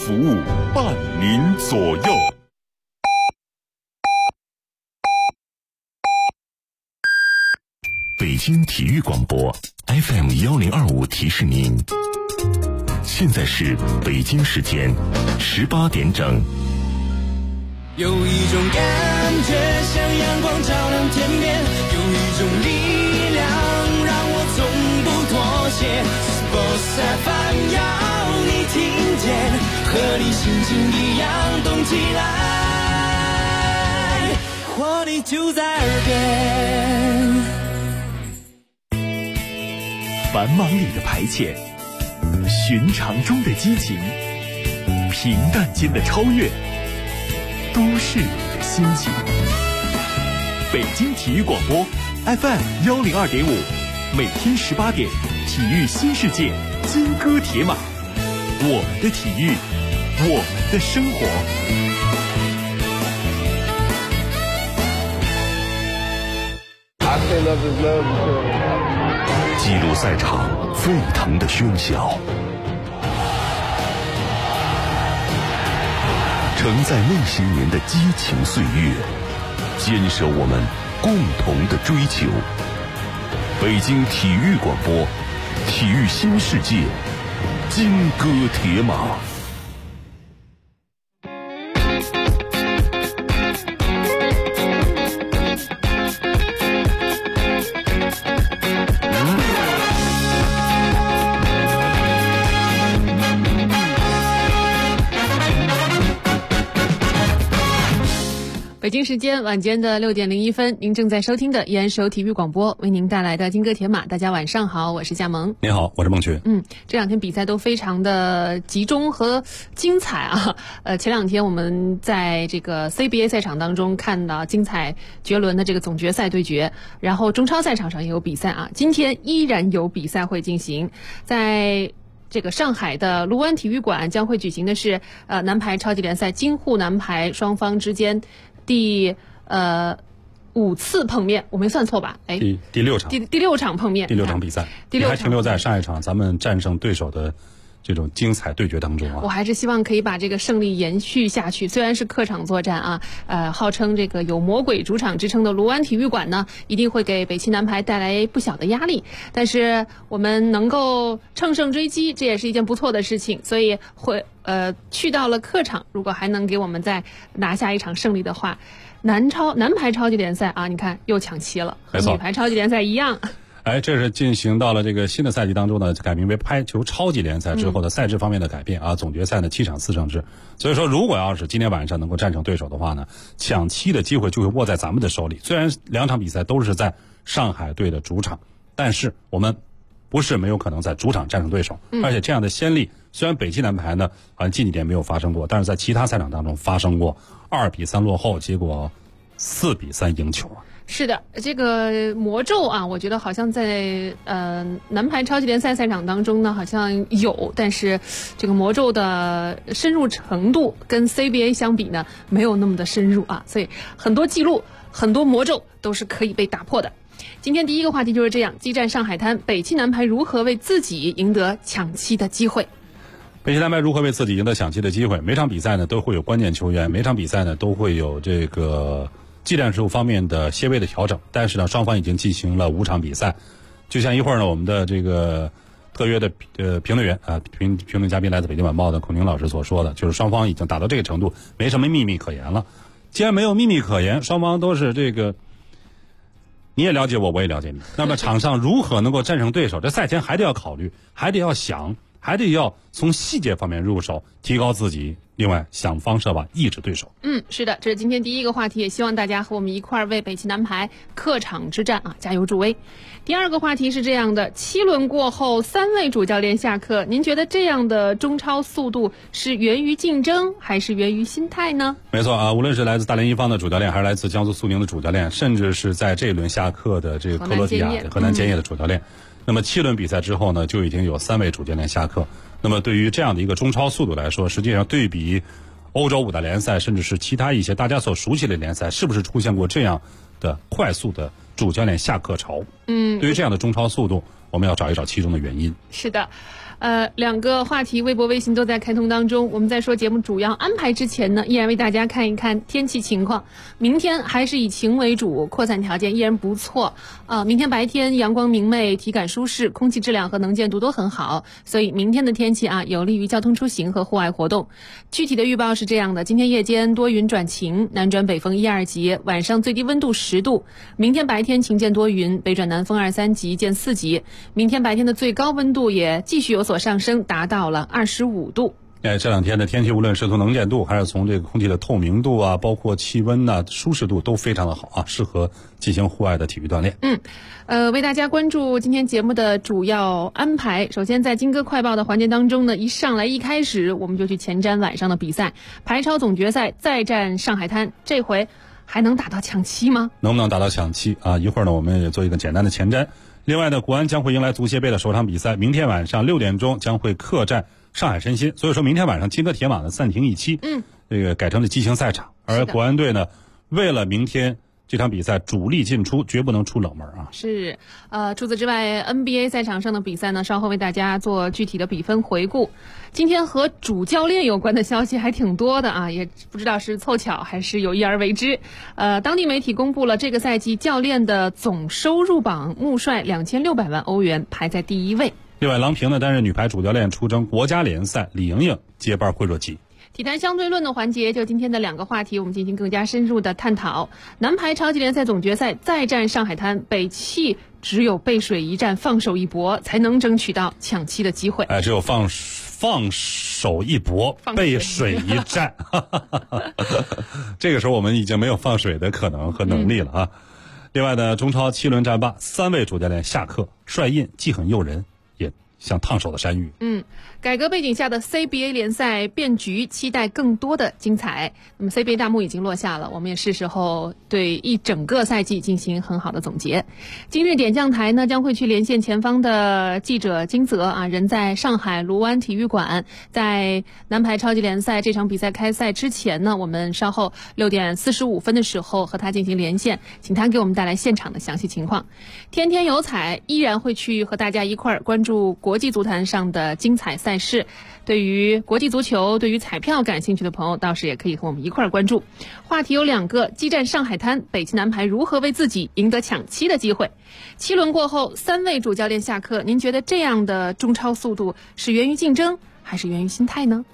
服务，伴您左右。北京体育广播 FM1025提示您，现在是北京时间18点整。 有一种感觉像阳光照亮天边，有一种力量让我从不妥协。Sports FM 要你听见，和你心情一样动起来，活力就在耳边。 繁忙里的排遣，寻常中的激情，平淡间的超越，都市里的心情。北京体育广播 FM102.5，每天18点，体育新世界，金戈铁马，我们的体育，我们的生活。 记录赛场沸腾的喧嚣，承载那些年的激情岁月，坚守我们共同的追求。北京体育广播，体育新世界，金戈铁马。 北京时间晚间的6点01分，您正在收听的依然是由体育广播为您带来的金戈铁马。大家晚上好，我是佳萌。 您好，我是孟群。 这两天比赛都非常的集中和精彩啊。前两天我们在这个 CBA 赛场当中看到精彩绝伦的这个总决赛对决，然后中超赛场上也有比赛啊。今天依然有比赛会进行，在这个上海的卢湾体育馆将会举行的是男排超级联赛京沪男排双方之间第5次碰面，我没算错吧？ 第6场， 第6场碰面， 第6场比赛，你还停留在上一场咱们战胜对手的这种精彩对决当中啊！ 我还是希望可以把这个胜利延续下去。虽然是客场作战啊，号称这个有魔鬼主场之称的卢湾体育馆呢，一定会给北汽男排带来不小的压力。但是我们能够乘胜追击，这也是一件不错的事情。所以会去到了客场，如果还能给我们再拿下一场胜利的话，男排超级联赛啊，你看又抢七了，和女排超级联赛一样。 这是进行到了这个新的赛季当中呢，改名为排球超级联赛之后的赛制方面的改变啊。总决赛呢7场4胜制，所以说如果要是今天晚上能够战胜对手的话呢，抢七的机会就会握在咱们的手里。虽然2场比赛都是在上海队的主场，但是我们不是没有可能在主场战胜对手，而且这样的先例虽然北汽男排呢好像近几年没有发生过，但是在其他赛场当中发生过2比3落后，结果4比3赢球啊。 是的，这个魔咒啊，我觉得好像在男排超级联赛赛场当中呢，好像有，但是这个魔咒的深入程度跟 CBA 相比呢，没有那么的深入啊，所以很多记录、很多魔咒都是可以被打破的。今天第一个话题就是这样，激战上海滩，北汽男排如何为自己赢得抢七的机会？ 北汽男排如何为自己赢得抢七的机会？每场比赛呢都会有关键球员，每场比赛呢都会有这个技战术方面的些微的调整，但是呢，双方已经进行了5场比赛。就像一会儿呢，我们的这个特约的评论员啊，评论嘉宾来自北京晚报的孔宁老师所说的，就是双方已经打到这个程度，没什么秘密可言了。既然没有秘密可言，双方都是这个，你也了解我，我也了解你。那么场上如何能够战胜对手？这赛前还得要考虑，还得要想，还得要从细节方面入手，提高自己。另外，想方设法抑制对手。 是的，这是今天第一个话题，也希望大家和我们一块儿为北汽男排客场之战啊加油助威。第二个话题是这样的：7轮过后，3位主教练下课，您觉得这样的中超速度是源于竞争，还是源于心态呢？ 没错啊，无论是来自大连一方的主教练，还是来自江苏苏宁的主教练，甚至是在这一轮下课的这个克罗地亚河南建业的主教练，那么7轮比赛之后呢，就已经有3位主教练下课。那么对于这样的一个中超速度来说，实际上对比欧洲5大联赛，甚至是其他一些大家所熟悉的联赛，是不是出现过这样的快速的主教练下课潮？对于这样的中超速度，我们要找一找其中的原因。 是的， 两个话题微博微信都在开通当中。我们在说节目主要安排之前呢，依然为大家看一看天气情况。明天还是以晴为主，扩散条件依然不错。明天白天阳光明媚，体感舒适，空气质量和能见度都很好，所以明天的天气有利于交通出行和户外活动。具体的预报是这样的：今天夜间多云转晴，南转北风1、2级，晚上最低温度10度。明天白天晴见多云，北转南风2、3级见4级。明天白天的最高温度也继续有所上升，达到了25度。 这两天的天气，无论是从能见度还是从这个空气的透明度包括气温舒适度都非常的好适合进行户外的体育锻炼。 为大家关注今天节目的主要安排。首先在金歌快报的环节当中呢，一开始我们就去前瞻晚上的比赛，排超总决赛再战上海滩，这回还能打到抢七吗？ 能不能打到抢七一会儿呢我们也做一个简单的前瞻。另外呢，国安将会迎来足协杯的首场比赛，明天晚上6点钟将会客战上海申鑫，所以说明天晚上金戈铁马呢暂停一期，这个改成了机型赛场。而国安队呢，为了明天这场比赛主力进出，绝不能出冷门是，除此之外 NBA 赛场上的比赛呢，稍后为大家做具体的比分回顾。今天和主教练有关的消息还挺多的也不知道是凑巧还是有意而为之。当地媒体公布了这个赛季教练的总收入榜，穆帅2600万欧元排在第1位。 另外，郎平呢担任女排主教练出征国家联赛，李盈莹接班惠若琪。 体坛相对论的环节，就今天的2个话题，我们进行更加深入的探讨。男排超级联赛总决赛再战上海滩，北汽只有背水一战，放手一搏，才能争取到抢七的机会。 只有放手一搏，背水一战。这个时候我们已经没有放水的可能和能力了另外呢，中超7轮战罢，3位主教练下课，帅印既很诱人，也像烫手的山芋。 改革背景下的 CBA 联赛变局，期待更多的精彩。那么 CBA 大幕已经落下了，我们也是时候对一整个赛季进行很好的总结。今日点将台呢将会去连线前方的记者金泽人在上海卢湾体育馆。在男排超级联赛这场比赛开赛之前呢，我们稍后6点45分的时候和他进行连线，请他给我们带来现场的详细情况。天天有彩依然会去和大家一块儿关注国际足坛上的精彩赛事。对于国际足球，对于彩票感兴趣的朋友，倒是也可以和我们一块儿关注。话题有2个：激战上海滩，北汽男排如何为自己赢得抢七的机会？7轮过后，3位主教练下课，您觉得这样的中超速度是源于竞争，还是源于心态呢？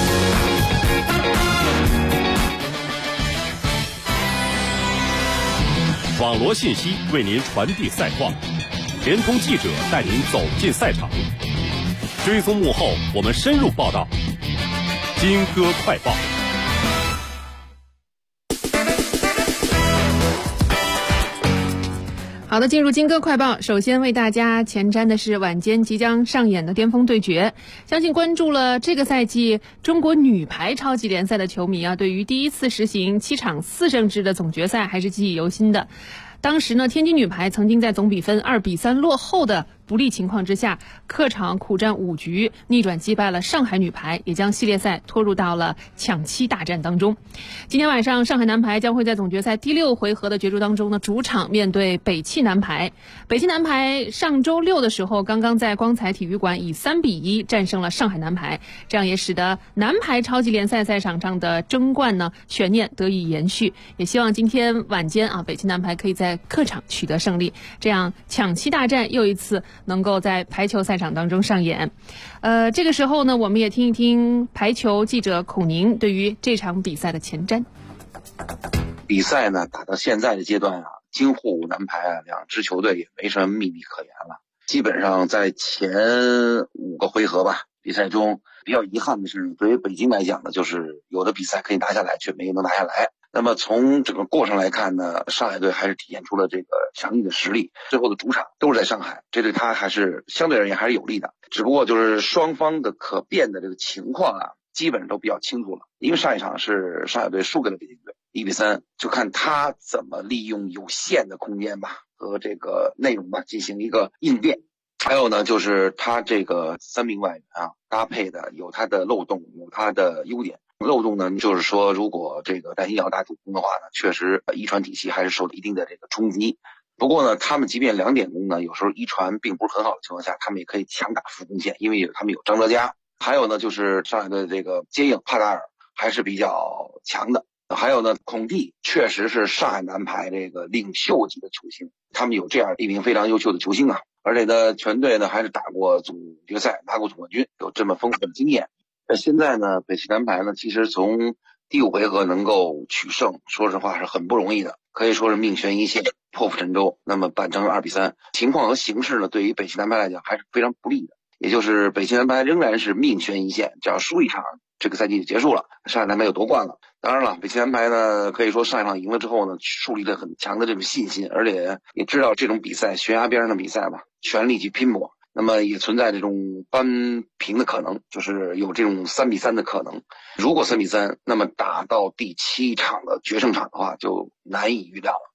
网罗信息为您传递赛况，联通记者带您走进赛场，追踪幕后，我们深入报道。金歌快报。 好的，进入金歌快报，首先为大家前瞻的是晚间即将上演的巅峰对决。相信关注了这个赛季中国女排超级联赛的球迷对于第一次实行7场4胜制的总决赛还是记忆犹新的。当时呢，天津女排曾经在总比分2比3落后的不利情况之下，客场苦战5局，逆转击败了上海女排，也将系列赛拖入到了抢七大战当中。今天晚上，上海男排将会在总决赛第6回合的角逐当中呢，主场面对北汽男排。北汽男排上周6的时候，刚刚在光彩体育馆以3比1战胜了上海男排，这样也使得男排超级联赛赛场上的争冠呢悬念得以延续。也希望今天晚间北汽男排可以在客场取得胜利，这样抢七大战又一次能够在排球赛场当中上演。这个时候呢，我们也听一听排球记者孔宁对于这场比赛的前瞻。 比赛呢打到现在的阶段京沪男排两支球队也没什么秘密可言了。基本上在前5个回合吧，比赛中比较遗憾的是，对于北京来讲呢，就是有的比赛可以拿下来，却没能拿下来。那么从整个过程来看呢，上海队还是体现出了这个强力的实力，最后的主场都是在上海，这对他还是相对而言还是有利的。只不过就是双方的可变的这个情况基本上都比较清楚了。因为上一场是上海队输给了北京队1比3，就看他怎么利用有限的空间吧和这个内容吧进行一个应变。还有呢，就是他这个3名外援搭配的有他的漏洞，有他的优点。漏洞呢，就是说如果这个戴新尧打主攻的话呢，确实遗传体系还是受了一定的这个冲击。 不过呢，他们即便2点攻呢，有时候一传并不是很好的情况下，他们也可以强打副攻线，因为他们有张哲嘉，还有呢就是上海的这个接应帕达尔还是比较强的。还有呢，孔蒂确实是上海男排这个领袖级的球星，他们有这样一名非常优秀的球星啊，而且呢，全队呢还是打过总决赛，拿过总冠军，有这么丰富的经验。现在呢，北汽男排呢，其实从第5回合能够取胜，说实话是很不容易的，可以说是命悬一线，破釜沉舟。那么扳成2-3，情况和形势呢，对于北汽男排来讲还是非常不利的。也就是北汽男排仍然是命悬一线，只要输一场，这个赛季就结束了，上海男排就夺冠了。当然了，北汽男排呢，可以说上一场赢了之后呢，树立了很强的这种信心，而且也知道这种比赛悬崖边上的比赛嘛，全力去拼搏。那么也存在这种扳平的可能，就是有这种3-3的可能。如果3-3，那么打到第7场的决胜场的话，就难以预料了。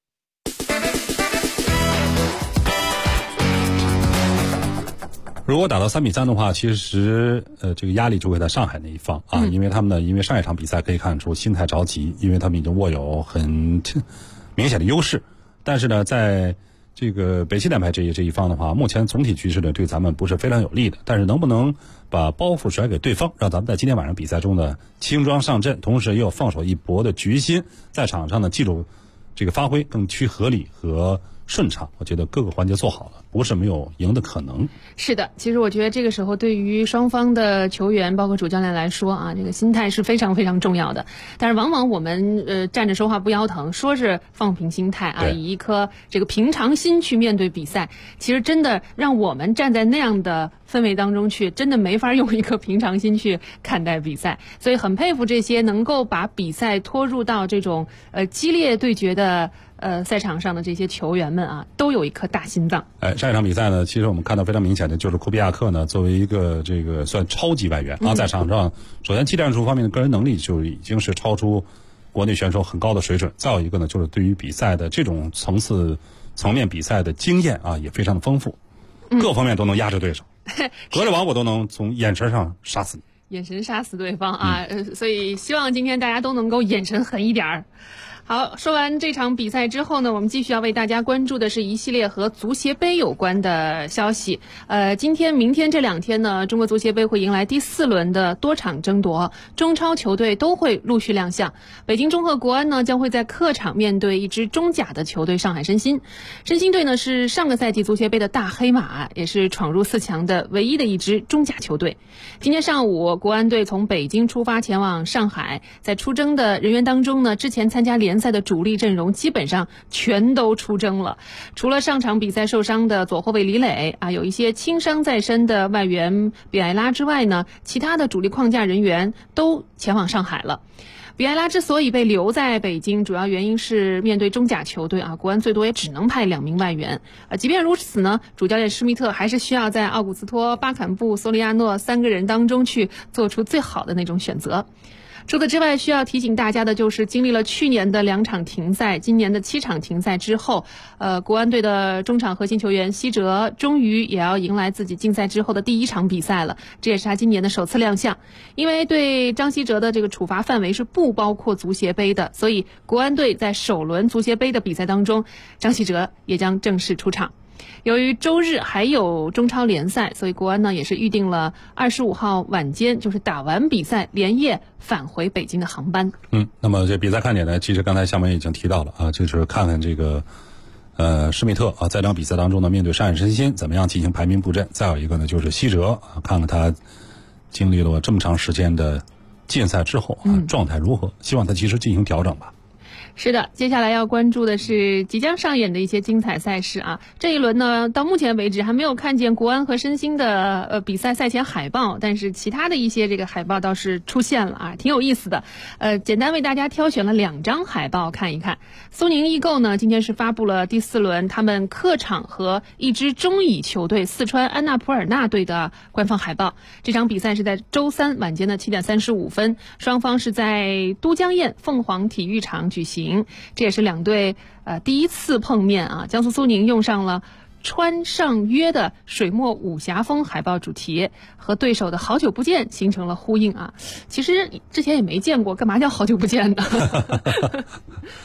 如果打到3-3的话，其实这个压力就会在上海那一方啊，因为他们呢，因为上一场比赛可以看出心态着急，因为他们已经握有很明显的优势，但是呢，在这个北汽男排这一方的话，目前总体局势呢对咱们不是非常有利的，但是能不能把包袱甩给对方，让咱们在今天晚上比赛中呢轻装上阵，同时也有放手一搏的决心，在场上呢记住这个发挥更趋合理和顺畅，我觉得各个环节做好了，不是没有赢的可能。 是的，其实我觉得这个时候对于双方的球员包括主教练来说啊，这个心态是非常非常重要的。但是往往我们站着说话不腰疼，说是放平心态啊，以一颗这个平常心去面对比赛，其实真的让我们站在那样的氛围当中去，真的没法用一颗平常心去看待比赛。所以很佩服这些能够把比赛拖入到这种激烈对决的赛场上的这些球员们啊，都有一颗大心脏。 上一场比赛呢，其实我们看到非常明显的就是库比亚克呢，作为一个这个算超级外援啊，在场上首先技战术方面的个人能力就已经是超出国内选手很高的水准，再有一个呢，就是对于比赛的这种层面比赛的经验啊，也非常的丰富，各方面都能压制对手，隔着网我都能从眼神上杀死你。 眼神杀死对方啊，所以希望今天大家都能够眼神狠一点儿。好，说完这场比赛之后呢，我们继续要为大家关注的是一系列和足协杯有关的消息。今天、明天这2天呢，中国足协杯会迎来第4轮的多场争夺，中超球队都会陆续亮相。北京中赫国安呢，将会在客场面对一支中甲的球队上海申鑫。申鑫队呢是上个赛季足协杯的大黑马，也是闯入4强的唯一的一支中甲球队。今天上午，国安队从北京出发前往上海，在出征的人员当中呢，之前参加联赛的主力阵容基本上全都出征了，除了上场比赛受伤的左后卫李磊啊，有一些轻伤在身的外援比埃拉之外呢，其他的主力框架人员都前往上海了。比埃拉之所以被留在北京，主要原因是面对中甲球队啊，国安最多也只能派2名外援。即便如此呢，主教练施密特还是需要在奥古斯托、巴坎布、索里亚诺3个人当中去做出最好的那种选择。除此之外，需要提醒大家的就是经历了去年的2场停赛，今年的7场停赛之后，国安队的中场核心球员西哲终于也要迎来自己禁赛之后的第1场比赛了，这也是他今年的首次亮相。因为对张稀哲的这个处罚范围是不包括足协杯的，所以国安队在首轮足协杯的比赛当中，张稀哲也将正式出场。由于周日还有中超联赛，所以国安呢也是预定了25号晚间，就是打完比赛连夜返回北京的航班。 那么这比赛看点呢，其实刚才夏梅已经提到了啊，就是看看这个施密特啊，在这场比赛当中呢，面对上海申鑫怎么样进行排兵布阵，再有一个呢就是西哲啊，看看他经历了这么长时间的禁赛之后啊，状态如何，希望他及时进行调整吧。 是的，接下来要关注的是即将上演的一些精彩赛事啊。这一轮呢，到目前为止还没有看见国安和申鑫的比赛赛前海报，但是其他的一些这个海报倒是出现了啊，挺有意思的。简单为大家挑选了2张海报看一看。苏宁易购呢，今天是发布了第4轮他们客场和一支中乙球队四川安纳普尔纳队的官方海报。这场比赛是在周3晚间的7点35分，双方是在都江堰凤凰体育场举行。这也是2队第1次碰面啊。江苏苏宁用上了川上约的水墨武侠风海报主题，和对手的好久不见形成了呼应啊。其实之前也没见过，干嘛叫好久不见呢？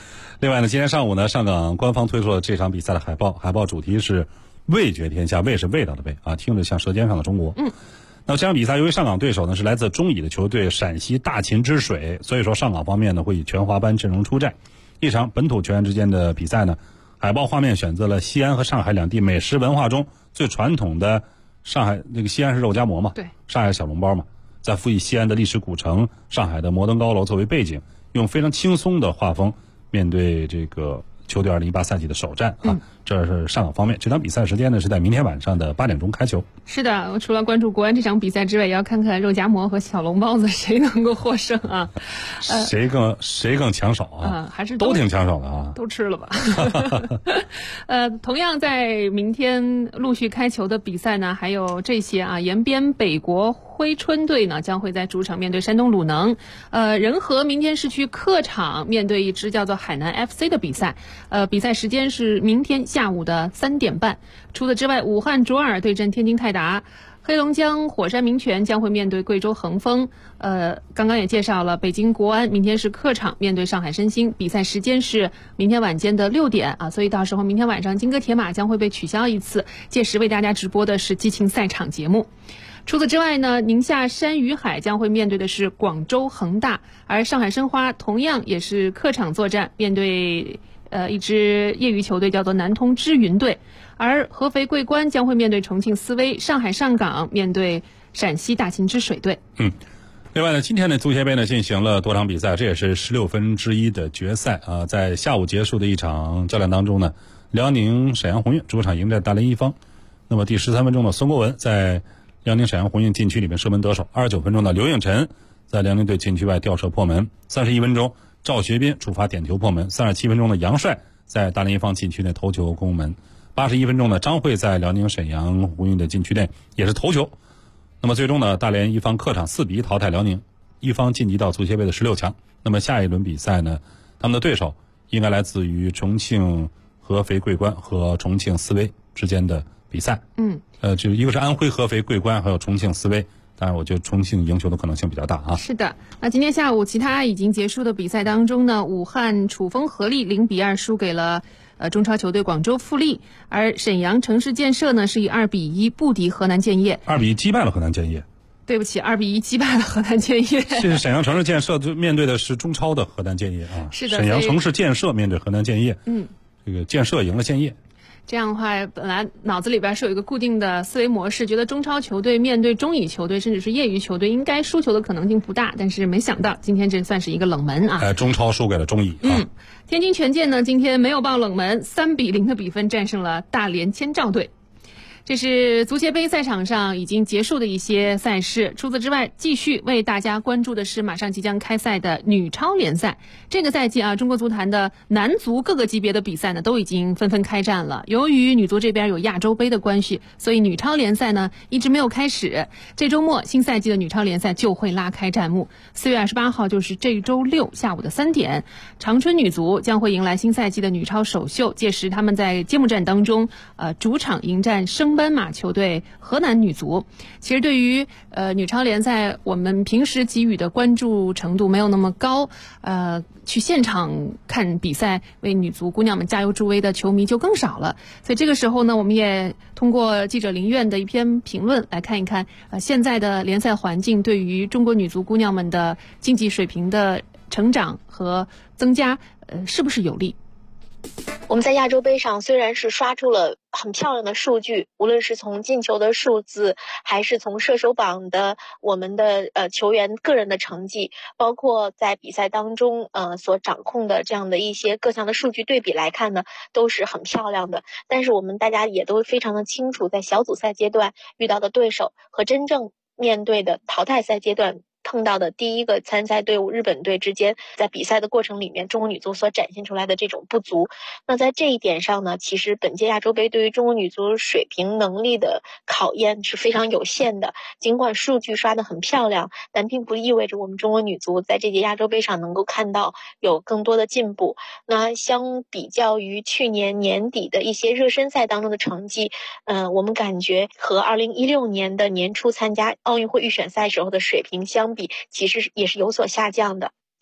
另外呢，今天上午呢，上港官方推出了这场比赛的海报，海报主题是味觉天下，味是味道的味啊，听着像舌尖上的中国。那么这场比赛由于上港对手呢是来自中乙的球队陕西大秦之水，所以说上港方面呢会以全华班阵容出战。一场本土球员之间的比赛呢，海报画面选择了西安和上海两地美食文化中最传统的上海那个西安是肉夹馍嘛， 对， 上海小笼包嘛，再辅以西安的历史古城、上海的摩登高楼作为背景，用非常轻松的画风面对这个球队2018赛季的首战啊。这是上港方面，这场比赛时间呢是在明天晚上的8点钟开球。 是的，我除了关注国安这场比赛之外，也要看看肉夹馍和小笼包子谁能够获胜啊？ 谁更抢手啊？ 还是都挺抢手的啊？ 都吃了吧？同样在明天陆续开球的比赛呢，还有这些啊，延边北国珲春队呢将会在主场面对山东鲁能，仁和明天是去客场面对一支叫做海南 FC 的比赛，比赛时间是明天下午的3点半。除此之外，武汉卓尔对阵天津泰达，黑龙江火山民权将会面对贵州恒丰。刚刚也介绍了，北京国安明天是客场面对上海申鑫，比赛时间是明天晚间的6点啊，所以到时候明天晚上金戈铁马将会被取消一次，届时为大家直播的是激情赛场节目。除此之外呢，宁夏山鱼海将会面对的是广州恒大，而上海申花同样也是客场作战，面对一支业余球队叫做南通知云队，而合肥桂冠将会面对重庆斯威，上海上港面对陕西大秦之水队。 另外呢，今天的足协杯呢进行了多场比赛，这也是16分之一的决赛啊。在下午结束的一场较量当中呢，辽宁沈阳宏运主场迎战大连一方。那么第13分钟呢，孙国文在辽宁沈阳宏运禁区里面射门得手。29分钟呢，刘应辰在辽宁队禁区外吊射破门。31分钟，赵学斌触发点球破门。37分钟的杨帅在大连一方禁区内头球攻门。81分钟呢，张慧在辽宁沈阳宏运的禁区内也是头球。那么最终呢，大连一方客场4比1淘汰辽宁，一方晋级到足协杯的16强。那么下一轮比赛呢，他们的对手应该来自于重庆合肥桂冠和重庆斯威之间的比赛。就一个是安徽合肥桂冠，还有重庆斯威。当然，我觉得重庆赢球的可能性比较大啊。 是的，那今天下午其他已经结束的比赛当中呢，武汉楚风合力0比2输给了中超球队广州富力，而沈阳城市建设呢是以2比1不敌河南建业 ，2比1击败了河南建业。 对不起，2比1击败了河南建业。 这是沈阳城市建设就面对的是中超的河南建业啊。 是的， 沈阳城市建设面对河南建业。这个建设赢了建业。 这样的话，本来脑子里边是有一个固定的思维模式，觉得中超球队面对中乙球队甚至是业余球队应该输球的可能性不大，但是没想到今天这算是一个冷门啊。 中超输给了中乙啊。 天津权健呢今天没有爆冷门，3比0的比分战胜了大连千兆队。这是足协杯赛场上已经结束的一些赛事。除此之外，继续为大家关注的是马上即将开赛的女超联赛。这个赛季啊，中国足坛的男足各个级别的比赛呢都已经纷纷开战了。由于女足这边有亚洲杯的关系，所以女超联赛呢一直没有开始。这周末新赛季的女超联赛就会拉开战幕。4月28号就是这周六下午的3点，长春女足将会迎来新赛季的女超首秀。届时他们在揭幕战当中，主场迎战班马球队河南女足。其实对于女超联赛，我们平时给予的关注程度没有那么高，去现场看比赛为女足姑娘们加油助威的球迷就更少了。所以这个时候呢，我们也通过记者林苑的一篇评论来看一看，现在的联赛环境对于中国女足姑娘们的竞技水平的成长和增加，是不是有利？ 我们在亚洲杯上虽然是刷出了很漂亮的数据，无论是从进球的数字，还是从射手榜的我们的球员个人的成绩，包括在比赛当中所掌控的这样的一些各项的数据对比来看呢，都是很漂亮的。但是我们大家也都非常的清楚，在小组赛阶段遇到的对手和真正面对的淘汰赛阶段碰到的第一个参赛队伍日本队之间，在比赛的过程里面中国女足所展现出来的这种不足。那在这一点上呢，其实本届亚洲杯对于中国女足水平能力的考验是非常有限的。尽管数据刷得很漂亮，但并不意味着我们中国女足在这届亚洲杯上能够看到有更多的进步。那相比较于去年年底的一些热身赛当中的成绩，我们感觉和2016年的年初参加奥运会预选赛时候的水平相比，其实也是有所下降的。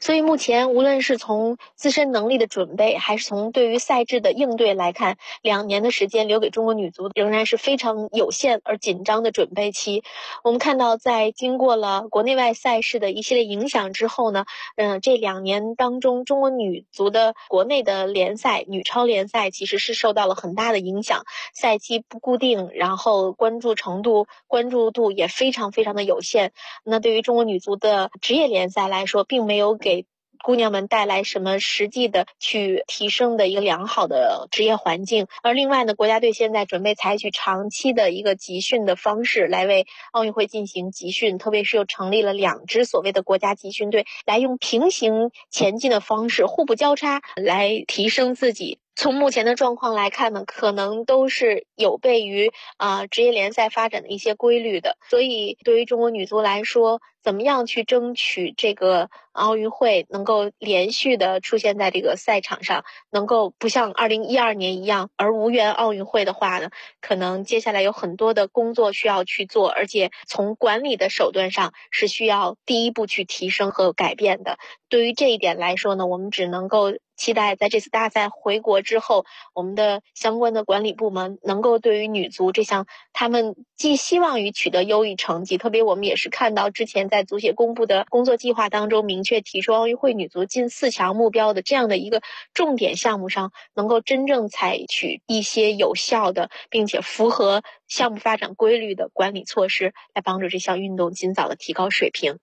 所以目前无论是从自身能力的准备，还是从对于赛制的应对来看，2年的时间留给中国女足仍然是非常有限而紧张的准备期。我们看到在经过了国内外赛事的一系列影响之后呢，这2年当中中国女足的国内的联赛女超联赛其实是受到了很大的影响，赛期不固定，然后关注度也非常非常的有限。那对于中国女足的职业联赛来说，并没有给姑娘们带来什么实际的去提升的一个良好的职业环境。而另外呢，国家队现在准备采取长期的一个集训的方式来为奥运会进行集训，特别是又成立了2支所谓的国家集训队，来用平行前进的方式互不交叉来提升自己。从目前的状况来看呢，可能都是有悖于职业联赛发展的一些规律的。所以对于中国女足来说，怎么样去争取这个奥运会能够连续的出现在这个赛场上，能够不像2012年一样而无缘奥运会的话呢，可能接下来有很多的工作需要去做，而且从管理的手段上是需要第一步去提升和改变的。对于这一点来说呢，我们只能够期待在这次大赛回国之后，我们的相关的管理部门能够对于女足这项他们寄希望于取得优异成绩，特别我们也是看到之前在足协公布的工作计划当中明确提出奥运会女足进4强目标的这样的一个重点项目上，能够真正采取一些有效的并且符合项目发展规律的管理措施，来帮助这项运动尽早的提高水平。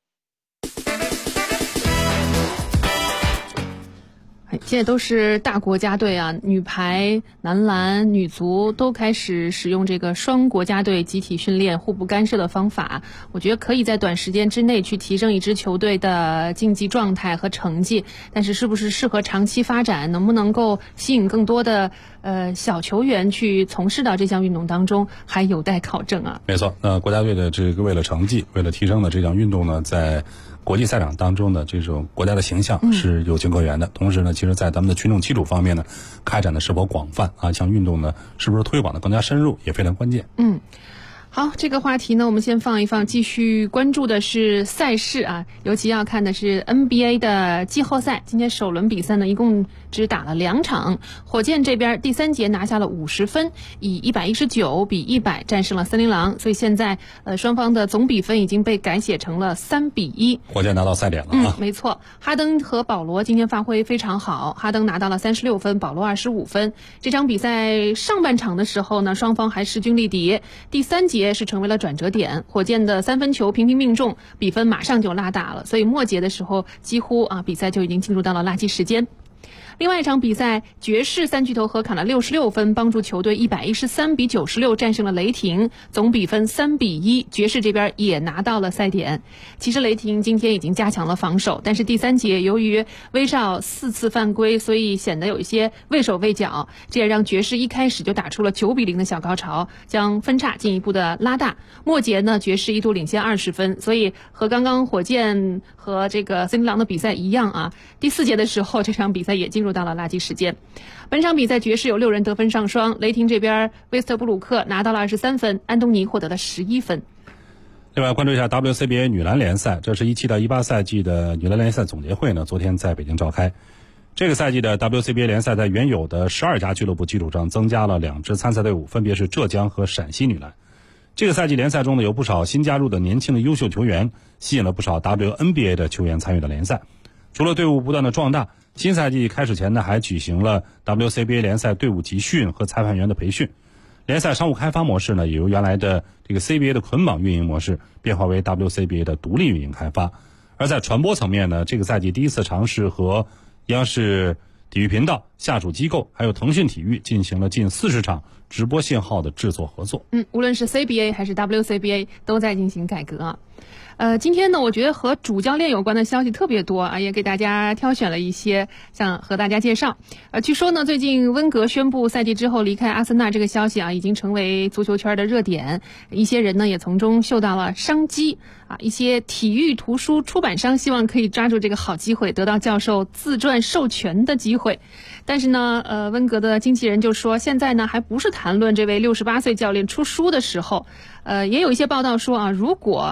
现在都是大国家队啊，女排、男篮、女足都开始使用这个双国家队集体训练、互不干涉的方法。我觉得可以在短时间之内去提升一支球队的竞技状态和成绩，但是是不是适合长期发展，能不能够吸引更多的小球员去从事到这项运动当中，还有待考证啊。 没错，国家队的这个为了成绩、为了提升的这项运动呢，在国际赛场当中的这种国家的形象是有情可原的。同时呢，其实在咱们的群众基础方面呢，开展的是否广泛啊，像运动呢是不是推广的更加深入也非常关键。 好，这个话题呢我们先放一放，继续关注的是赛事啊，尤其要看的是 NBA 的季后赛。今天首轮比赛呢一共只打了2场，火箭这边第3节拿下了50分，以119比100战胜了森林狼，所以现在双方的总比分已经被改写成了3比1， 火箭拿到赛点了啊。 没错，哈登和保罗今天发挥非常好，哈登拿到了36分，保罗25分。这场比赛上半场的时候呢，双方还势均力敌，第3节是成为了转折点，火箭的3分球频频命中，比分马上就拉大了，所以末节的时候几乎比赛就已经进入到了垃圾时间。另外一场比赛，爵士3巨头合砍了66分，帮助球队113比96战胜了雷霆，总比分3比1，爵士这边也拿到了赛点。其实雷霆今天已经加强了防守，但是第3节由于威少4次犯规，所以显得有一些畏手畏脚，这也让爵士一开始就打出了9比0的小高潮，将分差进一步的拉大。末节呢，爵士一度领先20分，所以和刚刚火箭和这个森林狼的比赛一样啊，第4节的时候这场比赛也进入到了垃圾时间。本场比赛爵士有6人得分上双，雷霆这边威斯特布鲁克拿到了23分，安东尼获得了11分。 另外关注一下 WCBA 女篮联赛，这是17到18赛季的女篮联赛总结会呢，昨天在北京召开。这个赛季的 WCBA 联赛在原有的12家俱乐部基础上增加了2支参赛队伍，分别是浙江和陕西女篮。这个赛季联赛中呢，有不少新加入的年轻的优秀球员，吸引了不少 WNBA 的球员参与了联赛。除了队伍不断的壮大，新赛季开始前呢，还举行了 WCBA 联赛队伍集训和裁判员的培训。联赛商务开发模式呢，也由原来的这个 CBA 的捆绑运营模式变化为 WCBA 的独立运营开发。而在传播层面呢，这个赛季第一次尝试和央视体育频道、下属机构还有腾讯体育进行了近40场直播信号的制作合作。 无论是 CBA 还是 WCBA 都在进行改革啊。今天呢，我觉得和主教练有关的消息特别多啊，也给大家挑选了一些，想和大家介绍。据说呢，最近温格宣布赛季之后离开阿森纳这个消息啊，已经成为足球圈的热点。一些人呢也从中嗅到了商机啊，一些体育图书出版商希望可以抓住这个好机会，得到教授自传授权的机会。但是呢，温格的经纪人就说，现在呢还不是谈论这位68岁教练出书的时候。也有一些报道说啊，如果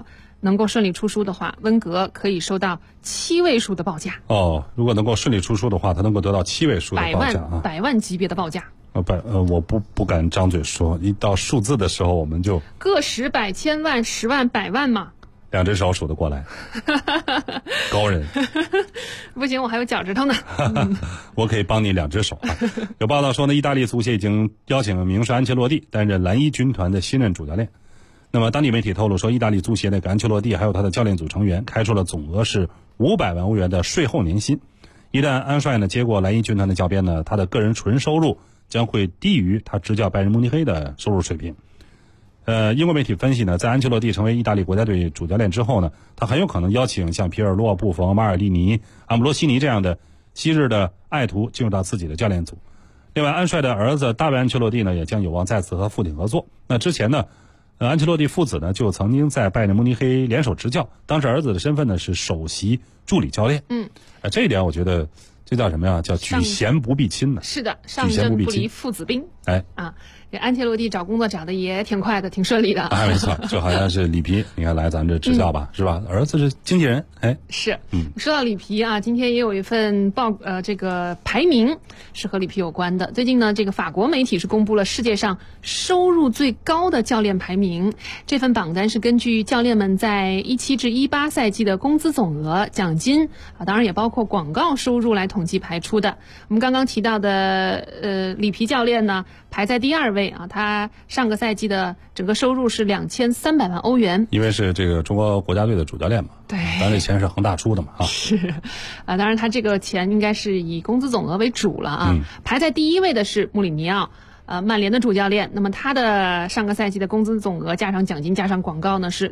能够顺利出书的话，温格可以收到7位数的报价。 哦，如果能够顺利出书的话，他能够得到7位数的报价啊， 百万级别的报价。 我不敢张嘴说，一到数字的时候，我们就个十百千万10万100万嘛。 2只手数得过来，高人。 不行，我还有脚趾头呢。 我可以帮你2只手啊。有报道说呢，意大利足协已经邀请名帅安切洛蒂担任蓝衣军团的新任主教练。那么当地媒体透露说，意大利足协那个安切洛蒂还有他的教练组成员开出了总额是500万欧元的税后年薪。一旦安帅呢接过蓝衣军团的教鞭呢，他的个人纯收入将会低于他执教拜仁慕尼黑的收入水平。英国媒体分析呢，在安切洛蒂成为意大利国家队主教练之后呢，他很有可能邀请像皮尔洛、布冯、马尔蒂尼、阿姆罗西尼这样的昔日的爱徒进入到自己的教练组。另外，安帅的儿子大卫安切洛蒂呢，也将有望再次和父亲合作。那之前呢，安切洛蒂父子呢就曾经在拜仁慕尼黑联手执教，当时儿子的身份呢是首席助理教练。这一点我觉得这叫什么呀？叫举贤不避亲呢。 是的，上阵不离父子兵。这安切洛蒂找工作找的也挺快的，挺顺利的。 没错，就好像是里皮，你看来咱们这执教吧，是吧？儿子是经纪人， 是。说到里皮啊，今天也有一份这个排名是和里皮有关的。最近呢，这个法国媒体是公布了世界上收入最高的教练排名。这份榜单是根据教练们在17至18赛季的工资总额、奖金当然也包括广告收入来统计排出的。我们刚刚提到的里皮教练呢，排在第2位啊，他上个赛季的整个收入是2300万欧元。 因为是这个中国国家队的主教练嘛， 对， 咱这钱是恒大出的嘛是当然他这个钱应该是以工资总额为主了啊。排在第1位的是穆里尼奥，曼联的主教练。那么他的上个赛季的工资总额加上奖金加上广告呢是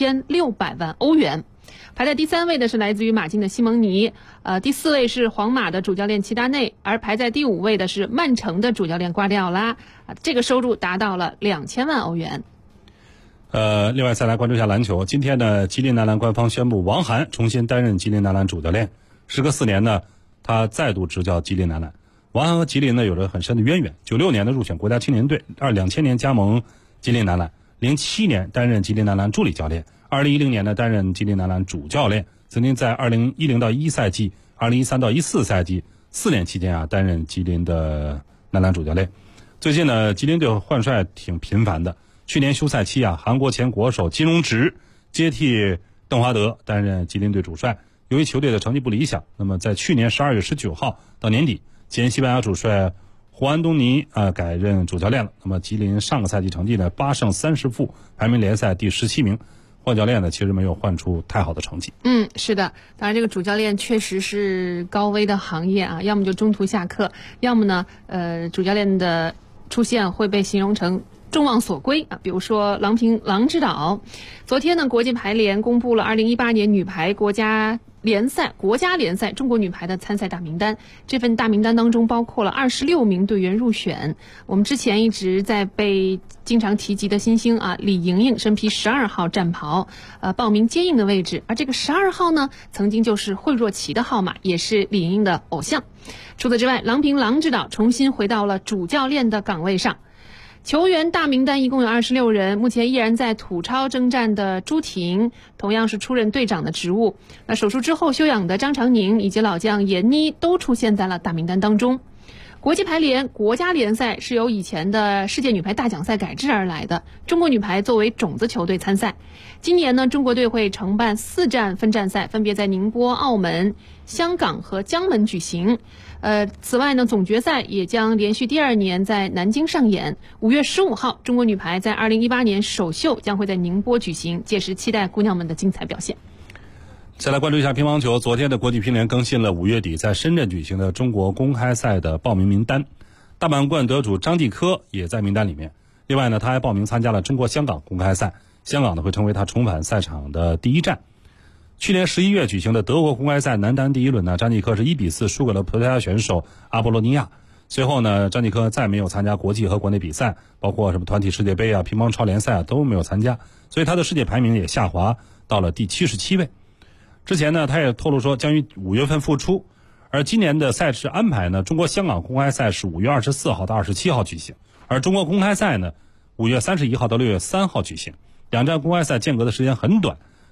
2600万欧元。排在第3位的是来自于马竞的西蒙尼，第4位是皇马的主教练齐达内，而排在第5位的是曼城的主教练瓜迪奥拉，这个收入达到了2000万欧元。 另外再来关注一下篮球。今天呢，吉林男篮官方宣布王涵重新担任吉林男篮主教练，时隔4年呢，他再度执教吉林男篮。王涵和吉林呢有着很深的渊源，96年的入选国家青年队，2000年加盟吉林男篮，07年担任吉林男篮助理教练，2010年呢担任吉林男篮主教练，曾经在2010到11赛季、2013到14赛季4年期间担任吉林的男篮主教练。最近呢，吉林队换帅挺频繁的。去年休赛期韩国前国手金荣植接替邓华德担任吉林队主帅。由于球队的成绩不理想，那么在去年12月19号到年底，前西班牙主帅胡安东尼改任主教练了。那么吉林上个赛季成绩呢8胜30负，排名联赛第17名。换教练呢，其实没有换出太好的成绩。 是的，当然这个主教练确实是高危的行业要么就中途下课，要么呢，主教练的出现会被形容成众望所归比如说郎平指导。昨天呢，国际排联公布了2018年女排国家联赛中国女排的参赛大名单。这份大名单当中包括了26名队员入选。我们之前一直在被经常提及的新星李盈莹身披12号战袍，报名接应的位置。而这个12号呢，曾经就是惠若琪的号码，也是李盈莹的偶像。除此之外，郎平指导重新回到了主教练的岗位上。球员大名单一共有26人，目前依然在土超征战的朱婷，同样是出任队长的职务。那手术之后休养的张常宁以及老将闫妮都出现在了大名单当中。国际排联国家联赛是由以前的世界女排大奖赛改制而来的，中国女排作为种子球队参赛。今年呢，中国队会承办4站分站赛，分别在宁波、澳门、香港和江门举行。此外呢，总决赛也将连续第2年在南京上演。5月15号，中国女排在2018年首秀将会在宁波举行，届时期待姑娘们的精彩表现。 再来关注一下乒乓球。昨天的国际乒联更新了5月底在深圳举行的中国公开赛的报名名单，大满贯得主张继科也在名单里面。另外呢，他还报名参加了中国香港公开赛，香港呢会成为他重返赛场的第1站。去年11月举行的德国公开赛男单第1轮呢，张继科是1比4输给了葡萄牙选手阿波罗尼亚。随后呢，张继科再没有参加国际和国内比赛，包括什么团体世界杯乒乓超联赛都没有参加，所以他的世界排名也下滑到了第77位。之前呢，他也透露说将于5月份复出，而今年的赛事安排呢，中国香港公开赛是5月24号到27号举行，而中国公开赛呢，5月31号到6月3号举行。2站公开赛间隔的时间很短，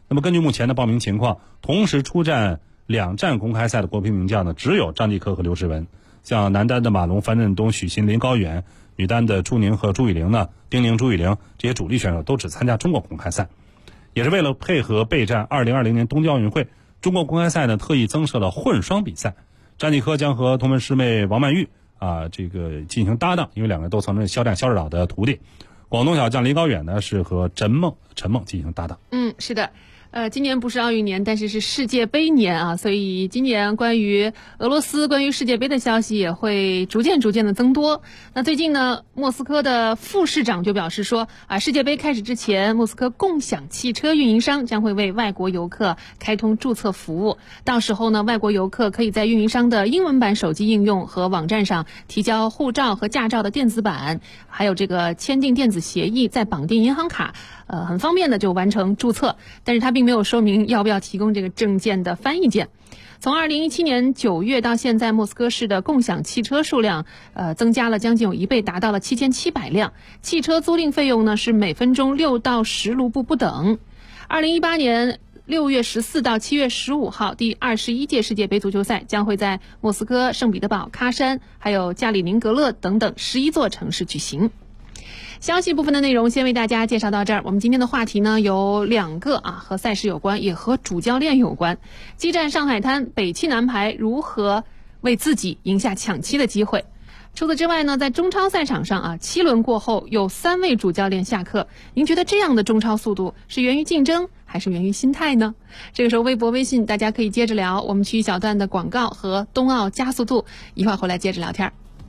那么根据目前的报名情况，同时出战2站公开赛的国乒名将呢，只有张继科和刘诗雯。像男单的马龙、樊振东、许昕、林高远，女单的朱宁和朱雨玲呢，丁宁、朱雨玲这些主力选手都只参加中国公开赛。也是为了配合备战2020年冬季奥运会，中国公开赛呢特意增设了混双比赛。张继科将和同门师妹王曼玉进行搭档，因为两个人都曾是肖战、肖指导的徒弟。广东小将林高远呢是和陈梦进行搭档。 是的。今年不是奥运年，但是是世界杯年啊，所以今年关于俄罗斯、关于世界杯的消息也会逐渐的增多。那最近呢，莫斯科的副市长就表示说世界杯开始之前，莫斯科共享汽车运营商将会为外国游客开通注册服务。到时候呢，外国游客可以在运营商的英文版手机应用和网站上提交护照和驾照的电子版，还有这个签订电子协议，再绑定银行卡，很方便的就完成注册。但是它并没有说明要不要提供这个证件的翻译件。从2017年9月到现在，莫斯科市的共享汽车数量增加了将近有1倍，达到了7700辆。汽车租赁费用呢是每分钟6到10卢布不等。2018年6月14到7月15号，第21届世界杯足球赛将会在莫斯科、圣彼得堡、喀山还有加里宁格勒等等11座城市举行。消息部分的内容先为大家介绍到这儿。我们今天的话题呢有2个和赛事有关，也和主教练有关。激战上海滩，北汽男排如何为自己赢下抢七的机会？除此之外呢，在中超赛场上7轮过后有3位主教练下课，您觉得这样的中超速度是源于竞争还是源于心态呢？这个时候微博微信大家可以接着聊，我们去一小段的广告和冬奥加速度，一会儿回来接着聊天。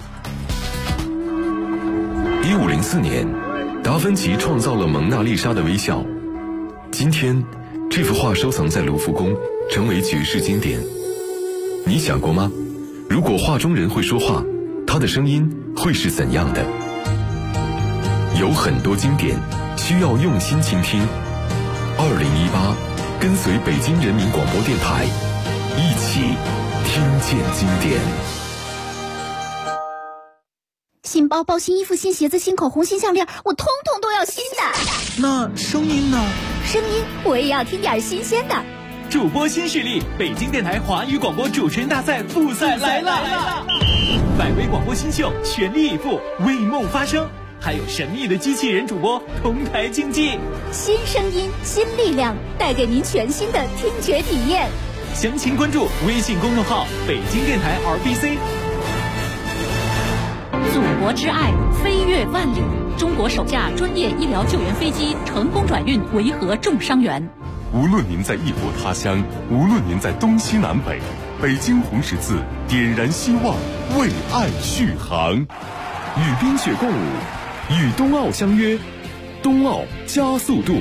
1504年，达芬奇创造了蒙娜丽莎的微笑。今天，这幅画收藏在卢浮宫，成为绝世经典。你想过吗？如果画中人会说话，他的声音会是怎样的？有很多经典需要用心倾听。2018，跟随北京人民广播电台，一起听见经典。 新包包、新衣服、新鞋子、新口红、新项链，我通通都要新的。 那声音呢？ 声音我也要听点新鲜的。 主播新势力，北京电台华语广播主持人大赛复赛来了！100位广播新秀全力以赴，为梦发声，还有神秘的机器人主播同台竞技。 新声音，新力量，带给您全新的听觉体验。 详情关注微信公众号北京电台 RBC。 祖国之爱飞越万里，中国首架专业医疗救援飞机成功转运维和重伤员。 无论您在异国他乡，无论您在东西南北，北京红十字点燃希望，为爱续航。与冰雪共舞，与冬奥相约，冬奥加速度。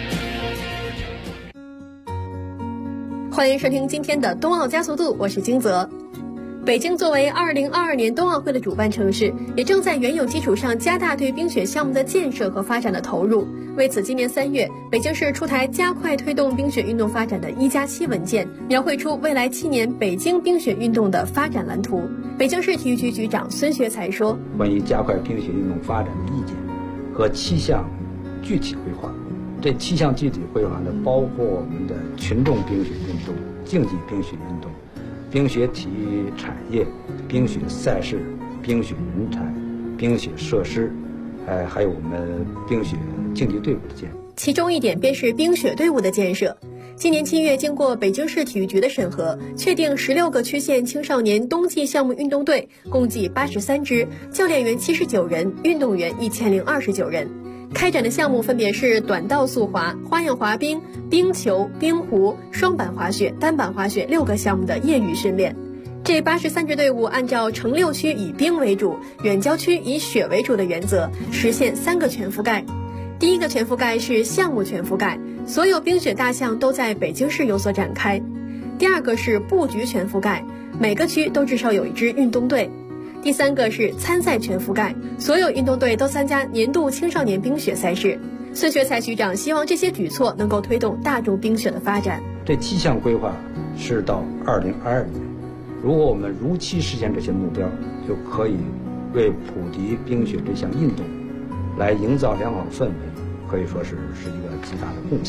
欢迎收听今天的冬奥加速度，我是金泽。北京作为2022年冬奥会的主办城市，也正在原有基础上加大对冰雪项目的建设和发展的投入。为此，今年3月，北京市出台加快推动冰雪运动发展的1+7文件，描绘出未来7年北京冰雪运动的发展蓝图。北京市体育局局长孙学才说：“ 关于加快冰雪运动发展的意见和7项具体规划，这7项具体规划呢，包括我们的群众冰雪运动、竞技冰雪运动、冰雪体育产业、冰雪赛事、冰雪人才、冰雪设施，还有我们冰雪竞技队伍的建设。 其中一点便是冰雪队伍的建设。今年7月，经过北京市体育局的审核，确定16个区县青少年冬季项目运动队，共计83支，教练员79人，运动员1029人。开展的项目分别是短道速滑、花样滑冰、冰球、冰壶、双板滑雪、单板滑雪6个项目的业余训练。这83支队伍按照城6区以冰为主，远郊区以雪为主的原则，实现3个全覆盖。第一个全覆盖是项目全覆盖，所有冰雪大项都在北京市有所展开。第二个是布局全覆盖，每个区都至少有1支运动队。第3个是参赛全覆盖，所有运动队都参加年度青少年冰雪赛事。孙学才局长希望这些举措能够推动大众冰雪的发展。 这7项规划是到2022年，如果我们如期实现这些目标，就可以为普及冰雪这项运动来营造良好氛围，可以说是一个极大的贡献。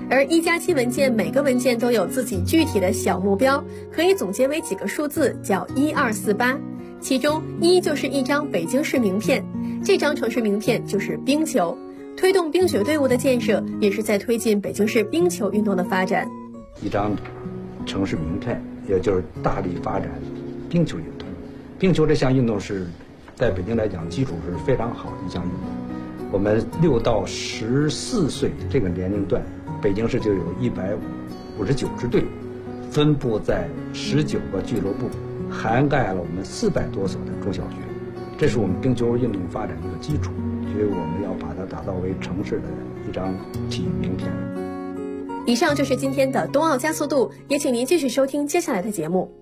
而1+7文件每个文件都有自己具体的小目标，可以总结为几个数字，叫1248。其中1就是一张北京市名片，这张城市名片就是冰球。推动冰雪队伍的建设，也是在推进北京市冰球运动的发展。 一张城市名片，也就是大力发展冰球运动。冰球这项运动是在北京来讲基础是非常好的一项运动。我们6到14岁这个年龄段，北京市就有159支队，分布在19个俱乐部，涵盖了我们400多所的中小学，这是我们冰球运动发展的一个基础，所以我们要把它打造为城市的一张体育名片。 以上就是今天的冬奥加速度，也请您继续收听接下来的节目。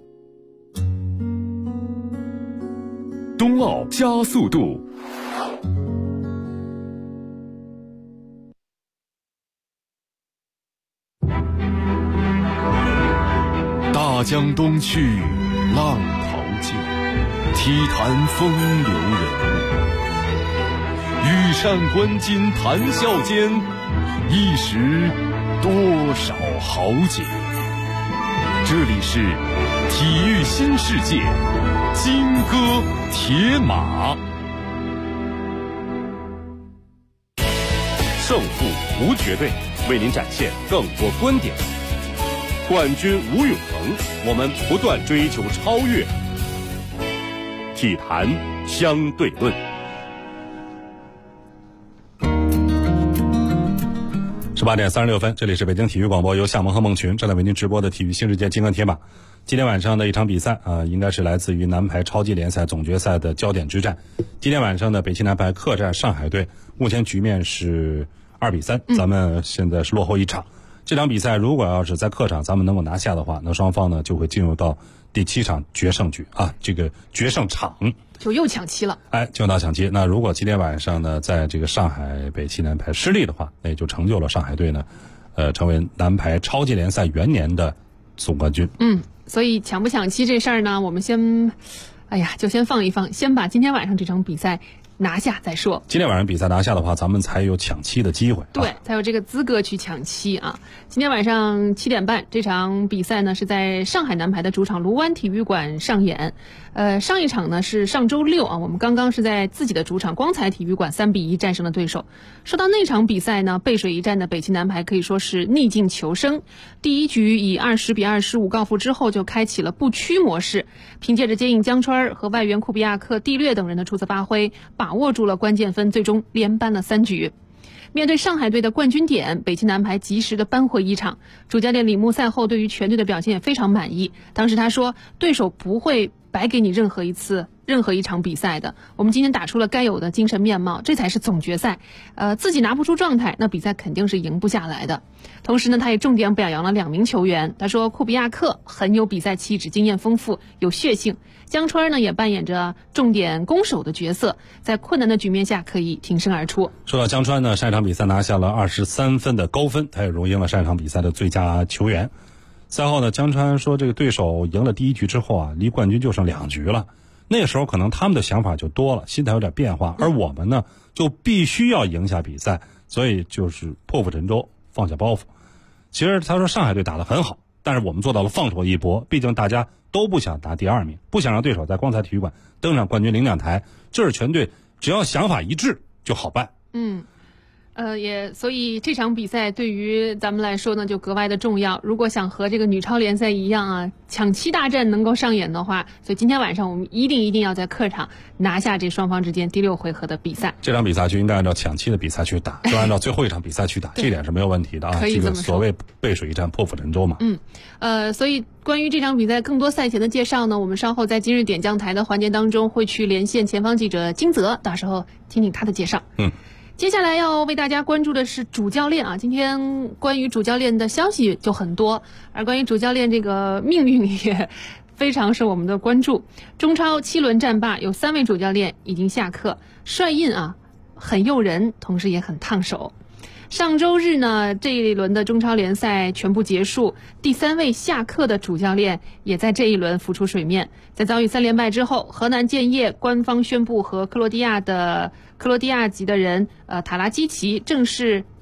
冬奥加速度。大江东去，浪淘尽，体坛风流人物。羽扇纶巾谈笑间，一时多少豪杰。这里是体育新世界，金戈铁马。胜负无绝对，为您展现更多观点。冠军无永恒，我们不断追求超越。体坛相对论。18点36分，这里是北京体育广播，由夏萌和孟群正在为您直播的体育新世界金戈铁马。今天晚上的一场比赛应该是来自于男排超级联赛总决赛的焦点之战。今天晚上的北汽男排客战上海队，目前局面是2-3，咱们现在是落后一场。这场比赛如果要是在客场咱们能够拿下的话，那双方呢就会进入到第7场决胜局这个决胜场就又抢七了。 就到抢七。那如果今天晚上呢，在这个上海北汽男排失利的话，那也就成就了上海队呢，成为男排超级联赛元年的总冠军。 所以抢不抢七这事儿呢，我们先放一放，先把今天晚上这场比赛拿下再说。 今天晚上比赛拿下的话，咱们才有抢七的机会。 对，才有这个资格去抢七啊！今天晚上7点半，这场比赛呢是在上海男排的主场卢湾体育馆上演。上一场呢是上周6我们刚刚是在自己的主场光彩体育馆3-1战胜了对手。说到那场比赛呢，背水一战的北汽男排可以说是逆境求生。第一局以20-25告负之后，就开启了不屈模式，凭借着接应江川和外援库比亚克、蒂略等人的出色发挥，把握住了关键分，最终连扳了3局。面对上海队的冠军点，北汽男排及时的扳回一场。主教练李木赛后对于全队的表现也非常满意。当时他说，对手不会白给你任何一场比赛的，我们今天打出了该有的精神面貌，这才是总决赛。自己拿不出状态，那比赛肯定是赢不下来的。同时呢，他也重点表扬了2名球员。他说，库比亚克很有比赛气质，经验丰富，有血性。江川呢也扮演着重点攻守的角色，在困难的局面下可以挺身而出。 说到江川呢，上一场比赛拿下了23分的高分，他也荣膺了上一场比赛的最佳球员。赛后呢，江川说，这个对手赢了第1局之后离冠军就剩2局了。那个时候可能他们的想法就多了，心态有点变化，而我们呢就必须要赢下比赛，所以就是破釜沉舟，放下包袱。其实他说上海队打得很好，但是我们做到了放手一搏，毕竟大家都不想拿第2名，不想让对手在光彩体育馆登上冠军领奖台，这是全队只要想法一致就好办。 所以这场比赛对于咱们来说呢，就格外的重要。如果想和这个女超联赛一样抢七大战能够上演的话，所以今天晚上我们一定要在客场拿下这双方之间第6回合的比赛。 这场比赛就应该按照抢七的比赛去打，就按照最后一场比赛去打，这点是没有问题的可以这么说。 这个所谓背水一战，破釜沉舟嘛。 所以关于这场比赛更多赛前的介绍呢，我们稍后在今日点将台的环节当中会去连线前方记者金泽，到时候听听他的介绍。接下来要为大家关注的是主教练今天关于主教练的消息就很多，而关于主教练这个命运也非常是我们的关注。中超7轮战罢，有3位主教练已经下课，帅印很诱人，同时也很烫手。上周日呢，这一轮的中超联赛全部结束，第3位下课的主教练也在这一轮浮出水面。在遭遇3连败之后，河南建业官方宣布和克罗地亚籍的人塔拉基奇正式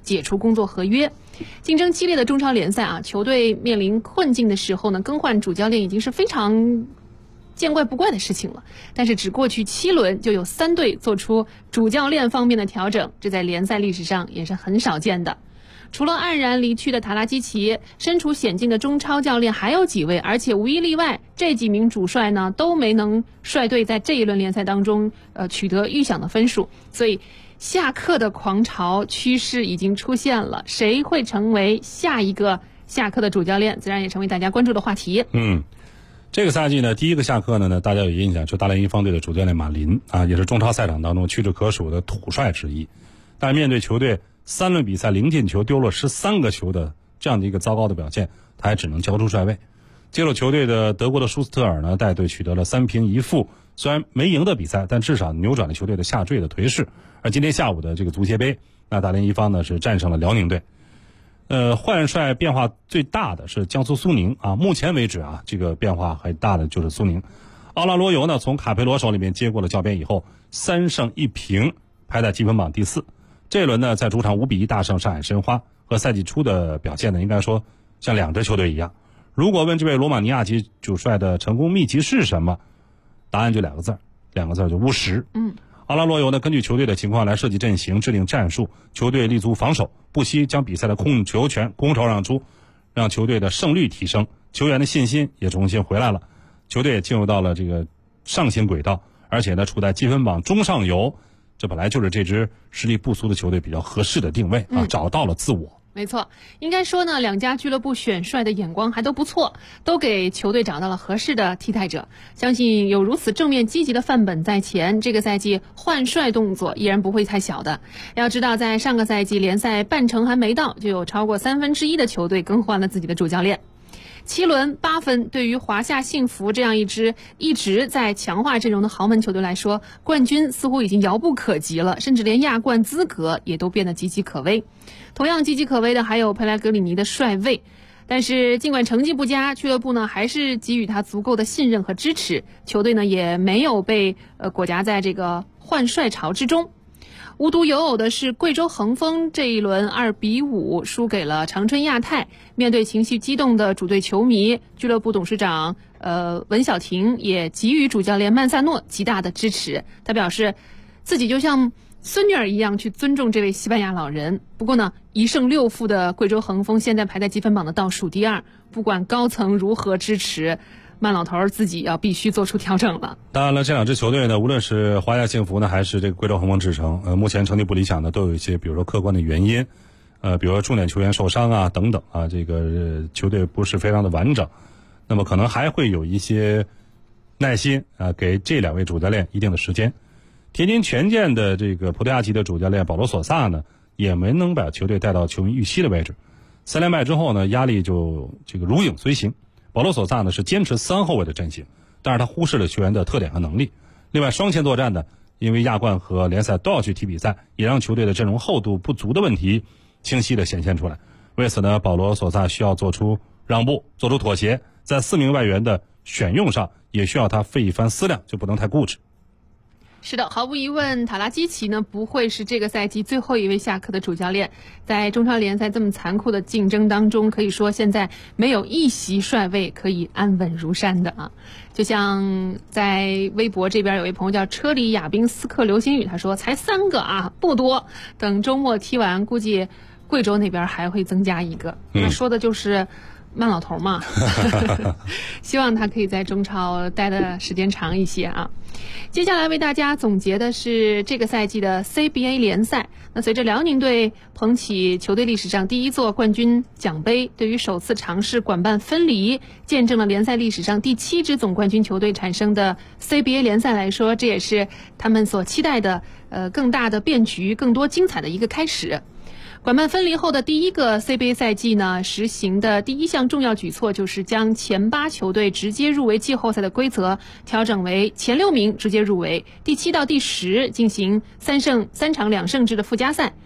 解除工作合约。竞争激烈的中超联赛啊，球队面临困境的时候呢，更换主教练已经是非常见怪不怪的事情了。但是只过去7轮就有3队做出主教练方面的调整，这在联赛历史上也是很少见的。除了黯然离去的塔拉基奇，身处险境的中超教练还有几位，而且无一例外，这几名主帅呢都没能率队在这一轮联赛当中取得预想的分数，所以下课的狂潮趋势已经出现了。谁会成为下一个下课的主教练，自然也成为大家关注的话题。 这个赛季呢，第一个下课呢，大家有印象，就大连一方队的主教练马林啊，也是中超赛场当中屈指可数的土帅之一。但面对球队3轮比赛0进球丢了13个球的这样的一个糟糕的表现，他还只能交出帅位。接了球队的德国的舒斯特尔呢，带队取得了3平1负，虽然没赢的比赛，但至少扭转了球队的下坠的颓势。而今天下午的这个足协杯，那大连一方呢是战胜了辽宁队。换帅变化最大的是江苏苏宁啊，目前为止啊，这个变化很大的就是苏宁。奥拉罗尤呢，从卡佩罗手里面接过了教鞭以后，3胜1平，排在积分榜第4。这一轮呢，在主场5比1大胜上海申花，和赛季初的表现呢，应该说像2支球队一样。如果问这位罗马尼亚籍主帅的成功秘籍是什么，答案就2个字就务实。奥拉罗尤呢，根据球队的情况来设计阵型，制定战术，球队立足防守，不惜将比赛的控球权攻守让出，让球队的胜率提升，球员的信心也重新回来了，球队也进入到了这个上行轨道，而且呢，处在积分榜中上游，这本来就是这支实力不俗的球队比较合适的定位啊，找到了自我。 没错，应该说呢，2家俱乐部选帅的眼光还都不错，都给球队找到了合适的替代者。相信有如此正面积极的范本在前，这个赛季换帅动作依然不会太小的。要知道，在上个赛季联赛半程还没到，就有超过1/3的球队更换了自己的主教练。7轮8分，对于华夏幸福这样一支一直在强化阵容的豪门球队来说，冠军似乎已经遥不可及了，甚至连亚冠资格也都变得岌岌可危。同样岌岌可危的还有佩莱格里尼的帅位，但是尽管成绩不佳，俱乐部呢还是给予他足够的信任和支持，球队呢也没有被裹挟在这个换帅潮之中。无独有偶的是，贵州恒丰这一轮2比5输给了长春亚泰。面对情绪激动的主队球迷，俱乐部董事长文晓婷也给予主教练曼萨诺极大的支持。他表示，自己就像孙女儿一样去尊重这位西班牙老人。不过呢，1胜6负的贵州恒丰现在排在积分榜的倒数第2，不管高层如何支持，曼老头自己要必须做出调整了。 当然了，这2支球队呢，无论是华夏幸福呢，还是这个贵州恒丰智诚，目前成绩不理想的都有一些，比如说客观的原因，比如说重点球员受伤啊等等啊，这个球队不是非常的完整，那么可能还会有一些耐心啊，给这2位主教练一定的时间。天津权健的这个葡萄牙籍的主教练保罗索萨呢，也没能把球队带到球迷预期的位置。3连败之后呢，压力就这个如影随形。保罗索萨呢是坚持3后卫的阵型，但是他忽视了球员的特点和能力。另外双线作战呢，因为亚冠和联赛都要去踢比赛，也让球队的阵容厚度不足的问题清晰地显现出来。为此呢，保罗索萨需要做出让步，做出妥协，在4名外援的选用上也需要他费一番思量，就不能太固执。 是的，毫无疑问，塔拉基奇呢不会是这个赛季最后一位下课的主教练。在中超联赛这么残酷的竞争当中，可以说现在没有一席帅位可以安稳如山的啊。就像在微博这边有位朋友叫车里亚宾斯克流星雨，他说才3个啊，不多，等周末踢完，估计贵州那边还会增加1个。那说的就是曼老头嘛，希望他可以在中超待的时间长一些啊。接下来为大家总结的是这个赛季的 CBA 联赛。那随着辽宁队捧起球队历史上第1座冠军奖杯，对于首次尝试管办分离，见证了联赛历史上第7支总冠军球队产生的 CBA 联赛来说，这也是他们所期待的更大的变局、更多精彩的一个开始。管办分离后的第1个 CBA 赛季呢，实行的第1项重要举措就是将前8球队直接入围季后赛的规则调整为前6名直接入围，第7到第10进行3场2胜制的附加赛。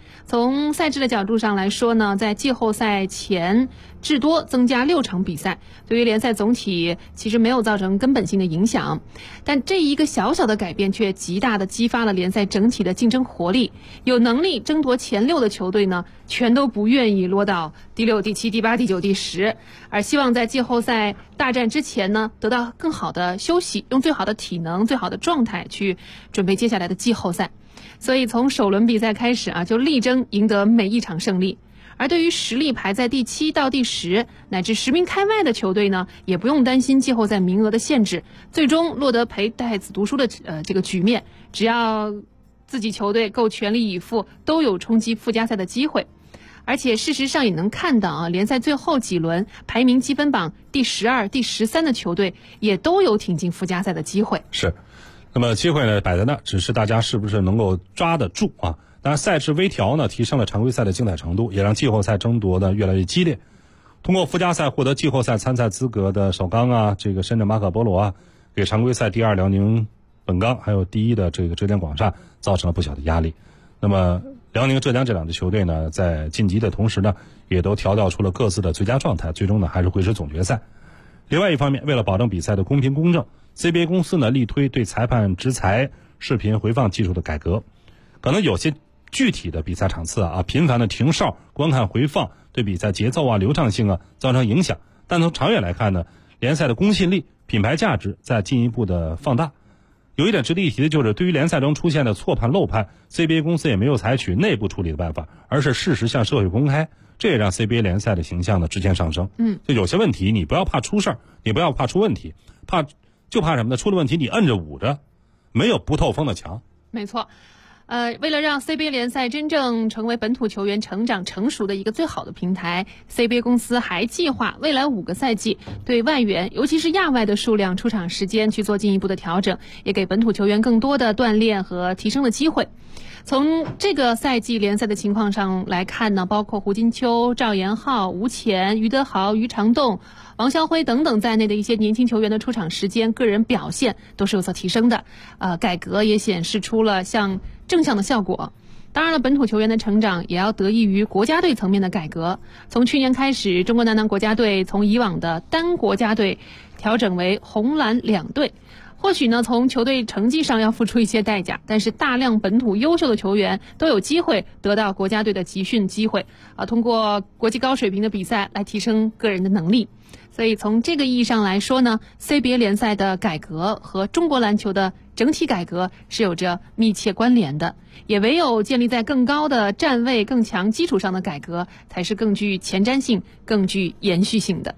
从赛制的角度上来说呢，在季后赛前至多增加6场比赛，对于联赛总体其实没有造成根本性的影响，但这一个小小的改变却极大的激发了联赛整体的竞争活力。有能力争夺前6的球队呢，全都不愿意落到第6、第7、第8、第9、第10，而希望在季后赛大战之前呢，得到更好的休息，用最好的体能、最好的状态去准备接下来的季后赛。所以从首轮比赛开始就力争赢得每一场胜利。而对于实力排在第7到第10乃至10名开外的球队呢，也不用担心季后赛名额的限制，最终落得陪太子读书的这个局面，只要自己球队够全力以赴，都有冲击附加赛的机会。而且事实上也能看到联赛最后几轮排名积分榜第12、第13的球队也都有挺进附加赛的机会。 是，那么机会呢摆在那，只是大家是不是能够抓得住啊？当然，赛制微调呢，提升了常规赛的精彩程度，也让季后赛争夺呢越来越激烈。通过附加赛获得季后赛参赛资格的首钢这个深圳马可波罗给常规赛第2辽宁本钢还有第1的这个浙江广厦造成了不小的压力。那么辽宁、浙江这两支球队呢，在晋级的同时呢，也都调教出了各自的最佳状态，最终呢还是会师总决赛。另外一方面，为了保证比赛的公平公正， CBA 公司呢力推对裁判执裁视频回放技术的改革。可能有些具体的比赛场次频繁的停哨观看回放，对比赛节奏流畅性造成影响。但从长远来看呢，联赛的公信力、品牌价值在进一步的放大。有一点值得一提的就是，对于联赛中出现的错判漏判， CBA 公司也没有采取内部处理的办法，而是适时向社会公开，这也让 CBA 联赛的形象呢直线上升。就有些问题你不要怕出事儿，你不要怕出问题，怕什么呢？出了问题你摁着捂着，没有不透风的墙。 没错。为了让 CBA 联赛真正成为本土球员成长成熟的一个最好的平台， CBA 公司还计划未来5个赛季对外援，尤其是亚外的数量、出场时间去做进一步的调整，也给本土球员更多的锻炼和提升的机会。从这个赛季联赛的情况上来看呢，包括胡金秋、赵延浩、吴前、于德豪、于长栋、王霄辉等等在内的一些年轻球员的出场时间、个人表现都是有所提升的。改革也显示出了正向的效果。当然了，本土球员的成长也要得益于国家队层面的改革。从去年开始，中国男篮国家队从以往的单国家队调整为红蓝2队。或许呢，从球队成绩上要付出一些代价，但是大量本土优秀的球员都有机会得到国家队的集训机会通过国际高水平的比赛来提升个人的能力。所以从这个意义上来说呢， CBA 联赛的改革和中国篮球的整体改革是有着密切关联的，也唯有建立在更高的站位、更强基础上的改革，才是更具前瞻性、更具延续性的。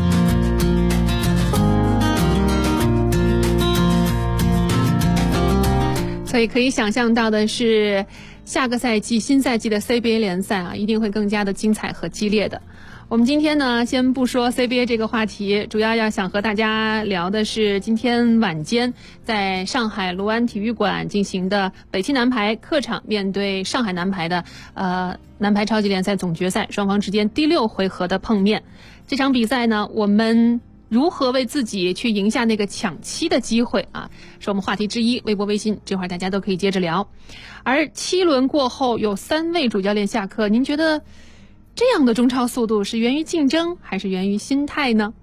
所以可以想象到的是，下个赛季、新赛季的 CBA 联赛一定会更加的精彩和激烈的。我们今天呢，先不说 CBA 这个话题，主要想和大家聊的是今天晚间在上海卢湾体育馆进行的北汽男排客场面对上海男排的男排超级联赛总决赛，双方之间第6回合的碰面。这场比赛呢，我们如何为自己去赢下那个抢七的机会是我们话题之一。微博微信这会儿大家都可以接着聊。而7轮过后有3位主教练下课，您觉得这样的中超速度是源于竞争还是源于心态呢？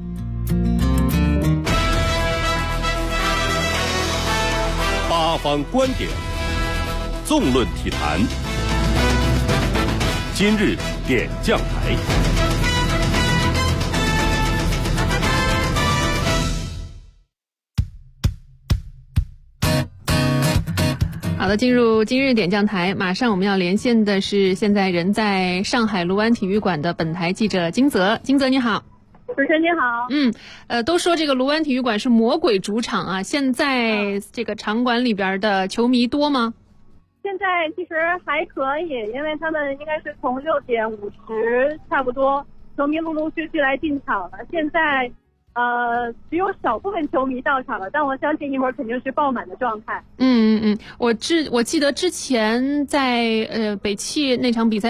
八方观点，纵论体坛，今日点将台。 好的，进入今日点将台，马上我们要连线的是现在人在上海卢湾体育馆的本台记者金泽。金泽你好。 主持人你好。 都说这个卢湾体育馆是魔鬼主场现在这个场馆里边的球迷多吗？ 现在其实还可以，因为他们应该是从6点50差不多球迷陆陆续续来进场了，现在只有少部分球迷到场了，但我相信一会儿肯定是爆满的状态。我记得之前在北汽那场比赛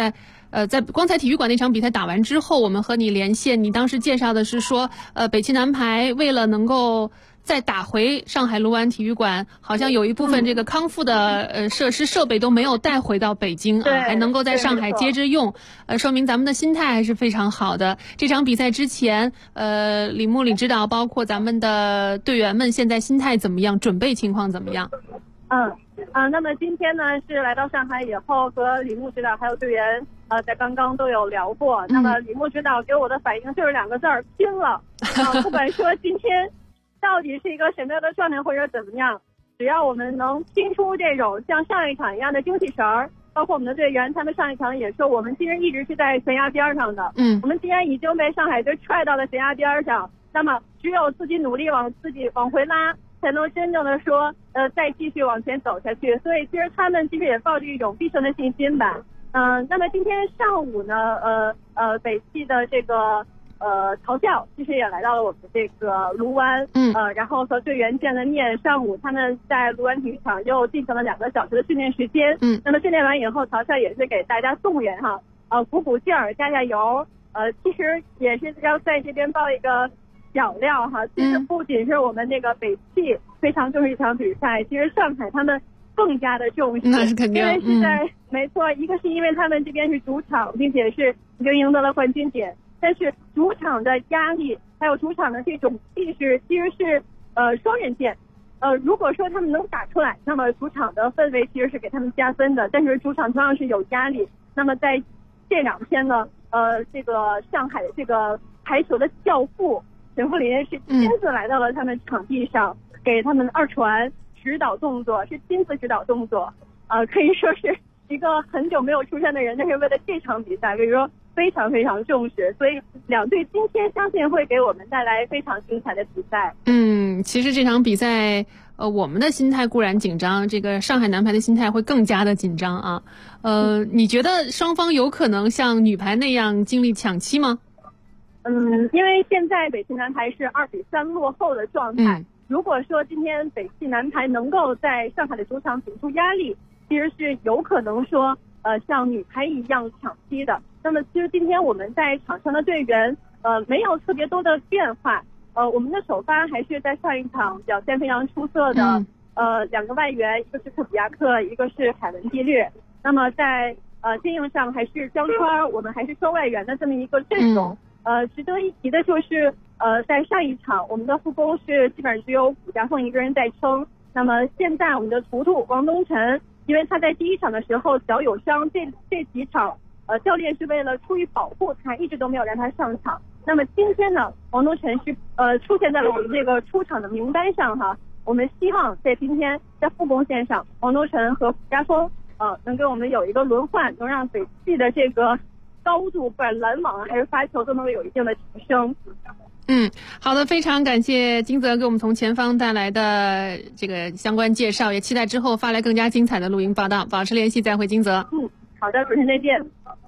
在光彩体育馆那场比赛打完之后，我们和你连线，你当时介绍的是说，北汽男排为了能够再打回上海卢湾体育馆，好像有一部分这个康复的设施设备都没有带回到北京啊，还能够在上海接着用，说明咱们的心态还是非常好的。这场比赛之前，李木李指导包括咱们的队员们现在心态怎么样，准备情况怎么样？ 那么今天呢是来到上海以后，和李木指导还有队员在刚刚都有聊过。那么李木指导给我的反应就是2个字儿：拼了。不管说今天到底是一个什么样的状态或者怎么样，只要我们能拼出这种像上一场一样的精气神儿，包括我们的队员，他们上一场也说，我们其实一直是在悬崖边上的。我们既然已经被上海队踹到了悬崖边上，那么只有自己努力自己往回拉，才能真正的说再继续往前走下去。所以其实他们其实也抱着一种必胜的信心吧。那么今天上午呢，北汽的这个曹教其实也来到了我们这个卢湾，然后和队员见了面。上午他们在卢湾体育场又进行了2个小时的训练时间。那么训练完以后，曹教也是给大家送人哈，鼓鼓劲儿，加加油。其实也是要在这边报一个小料哈，其实不仅是我们这个北汽非常重视这场比赛，其实上海他们更加的重视， 那是肯定， 因为是在没错，一个是因为他们这边是主场，并且是已经赢得了冠军点，但是主场的压力还有主场的这种气势其实是双刃剑。如果说他们能打出来，那么主场的氛围其实是给他们加分的，但是主场同样是有压力。那么在这2天呢，这个上海的这个排球的教父陈富林是亲自来到了他们场地上，给他们2传指导动作，是亲自指导动作，可以说是一个很久没有出现的人，但是为了这场比赛，可以说非常非常重视，所以2队今天相信会给我们带来非常精彩的比赛。 其实这场比赛，我们的心态固然紧张，这个上海男排的心态会更加的紧张啊。你觉得双方有可能像女排那样经历抢七吗？ 因为现在北汽男排是2-3落后的状态。如果说今天北汽男排能够在上海的主场顶住压力，其实是有可能说像女排一样抢七的。那么其实今天我们在场上的队员没有特别多的变化。我们的首发还是在上一场表现非常出色的2个外援，一个是库比亚克，一个是凯文蒂略。那么在接应上还是江川，我们还是双外援的这么一个阵容。值得一提的就是在上一场我们的副攻是基本上只有古家凤一个人在撑。那么现在我们的图图王东晨，因为他在第1场的时候脚有伤，这几场教练是为了出于保护他，一直都没有让他上场。那么今天呢，王东晨是出现在了我们这个出场的名单上哈。我们希望在今天在副攻线上，王东晨和古家峰能给我们有一个轮换，能让北汽的这个高度不管拦网还是发球都能有一定的提升。 好的，非常感谢金泽给我们从前方带来的这个相关介绍，也期待之后发来更加精彩的录音报道，保持联系，再会金泽。 好的，主持人再见。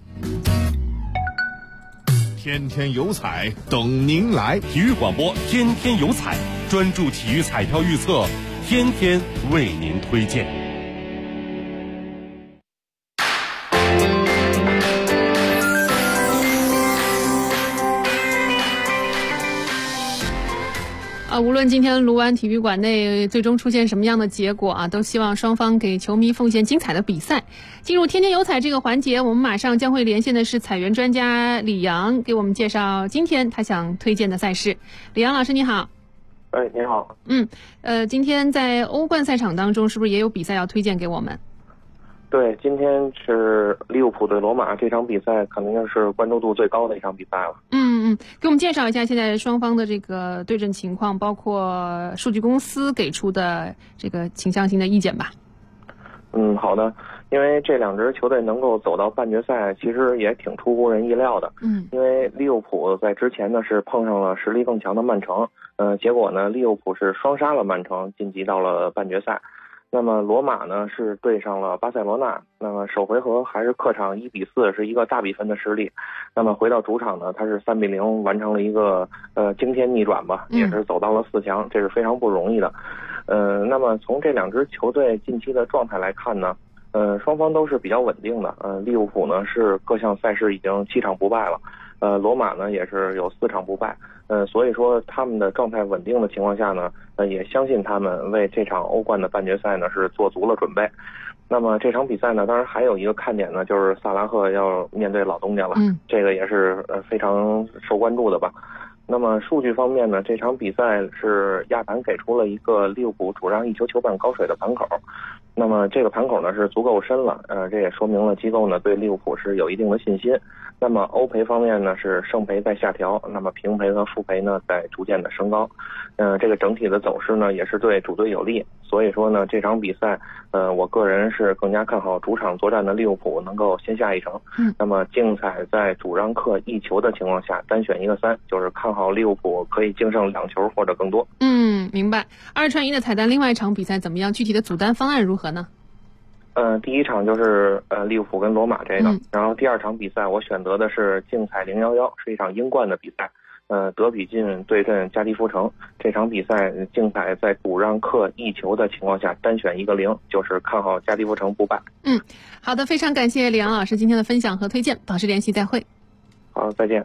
天天有彩等您来，体育广播天天有彩，专注体育彩票预测，天天为您推荐。 无论今天卢湾体育馆内最终出现什么样的结果啊，都希望双方给球迷奉献精彩的比赛。进入天天有彩这个环节，我们马上将会连线的是彩员专家李阳，给我们介绍今天他想推荐的赛事。李阳老师你好。 你好。 今天在欧冠赛场当中是不是也有比赛要推荐给我们？ 对，今天是利物浦对罗马，这场比赛肯定是关注度最高的一场比赛了。 给我们介绍一下现在双方的这个对阵情况，包括数据公司给出的这个倾向性的意见吧。 好的。因为这2支球队能够走到半决赛，其实也挺出乎人意料的。因为利物浦在之前呢是碰上了实力更强的曼城，结果呢利物浦是双杀了曼城，晋级到了半决赛。那么罗马呢是对上了巴塞罗那，那么首回合还是客场1-4，是一个大比分的实力。那么回到主场呢，他是3-0完成了一个惊天逆转吧，也是走到了4强，这是非常不容易的。那么从这2支球队近期的状态来看呢， 双方都是比较稳定的。利物浦呢是各项赛事已经7场不败了，罗马呢也是有4场不败。所以说他们的状态稳定的情况下呢，也相信他们为这场欧冠的半决赛呢是做足了准备。那么这场比赛呢，当然还有一个看点呢，就是萨拉赫要面对老东家了，这个也是非常受关注的吧。那么数据方面呢，这场比赛是亚坛给出了一个利物浦主让1球球半高水的盘口。那么这个盘口呢是足够深了，这也说明了机构呢对利物浦是有一定的信心。那么欧赔方面呢是胜赔在下调，那么平赔和负赔呢在逐渐的升高。这个整体的走势呢也是对主队有利。所以说呢，这场比赛，我个人是更加看好主场作战的利物浦能够先下一城。那么竞彩在主让客1球的情况下，单选一个3，就是看好利物浦可以净胜2球或者更多。 明白。2串1的彩蛋，另外一场比赛怎么样？具体的组单方案如何呢？ 第一场就是利物浦跟罗马这个，然后第2场比赛我选择的是竞彩011，是一场英冠的比赛。德比郡对阵加迪福城，这场比赛竞彩在主让客1球的情况下，单选一个0，就是看好加迪福城不败。 好的，非常感谢李阳老师今天的分享和推荐，保持联系，再会。 好，再见。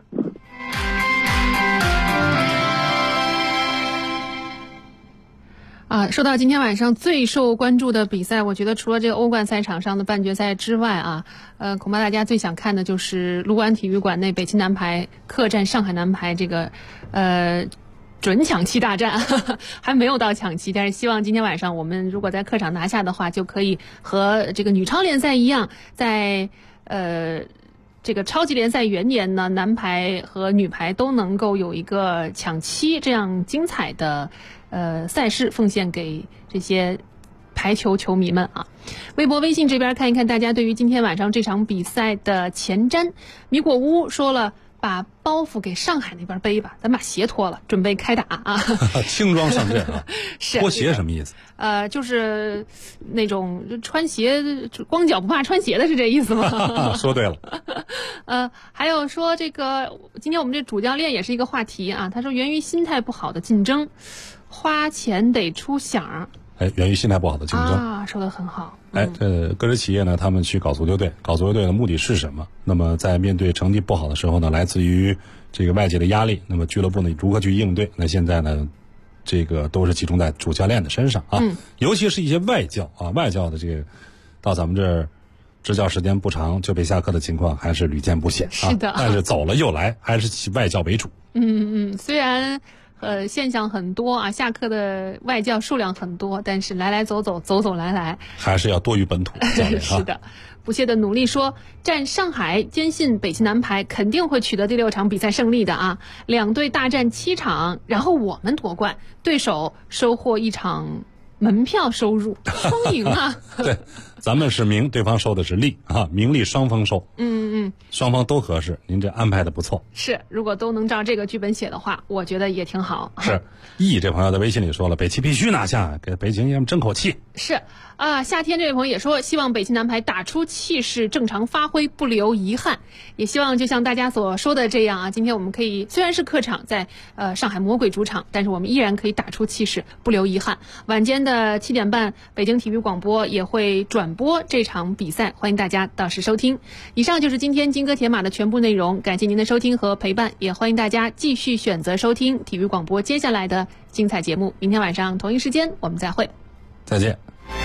说到今天晚上最受关注的比赛，我觉得除了这个欧冠赛场上的半决赛之外恐怕大家最想看的就是卢湾体育馆内北京南排客战上海南排这个准抢七大战还没有到抢七，但是希望今天晚上我们如果在客场拿下的话，就可以和这个女超联赛一样，在这个超级联赛元年呢，男排和女排都能够有一个抢七这样精彩的赛事奉献给这些排球球迷们啊。微博微信这边看一看大家对于今天晚上这场比赛的前瞻。米果屋说了，把包袱给上海那边背吧，咱把鞋脱了，准备开打啊！ 轻装上阵啊！ 是脱鞋什么意思？ 就是那种穿鞋光脚不怕穿鞋的，是这意思吗？ 说对了。 还有说这个，今天我们这主教练也是一个话题啊。他说，源于心态不好的竞争，花钱得出响。 源于心态不好的竞争啊，说得很好。 个人企业呢，他们去搞足球队，搞足球队的目的是什么？那么在面对成绩不好的时候呢，来自于这个外界的压力，那么俱乐部呢如何去应对？那现在呢，这个都是集中在主教练的身上啊，尤其是一些外教啊，外教的这个到咱们这儿执教时间不长就被下课的情况还是屡见不鲜啊。 是的， 但是走了又来，还是以外教为主。 虽然现象很多啊，下课的外教数量很多，但是来来走走，走走来来， 还是要多于本土教练。 是的，不懈的努力说，战上海，坚信北京南排肯定会取得第6场比赛胜利的啊！两队大战7场，然后我们夺冠，对手收获1场门票收入，双赢啊！ 对，咱们是名，对方收的是利啊，名利双丰收。双方都合适，您这安排的不错。 是，如果都能照这个剧本写的话，我觉得也挺好。 是，这朋友在微信里说了，北汽必须拿下，给北京爷们争口气。 是啊，夏天这位朋友也说，希望北京南排打出气势，正常发挥，不留遗憾。也希望就像大家所说的这样啊，今天我们可以虽然是客场，在上海魔鬼主场，但是我们依然可以打出气势，不留遗憾。晚间的7点半，北京体育广播也会转播这场比赛，欢迎大家到时收听。以上就是今天金戈铁马的全部内容，感谢您的收听和陪伴，也欢迎大家继续选择收听体育广播接下来的精彩节目。明天晚上同一时间我们再会， 再见。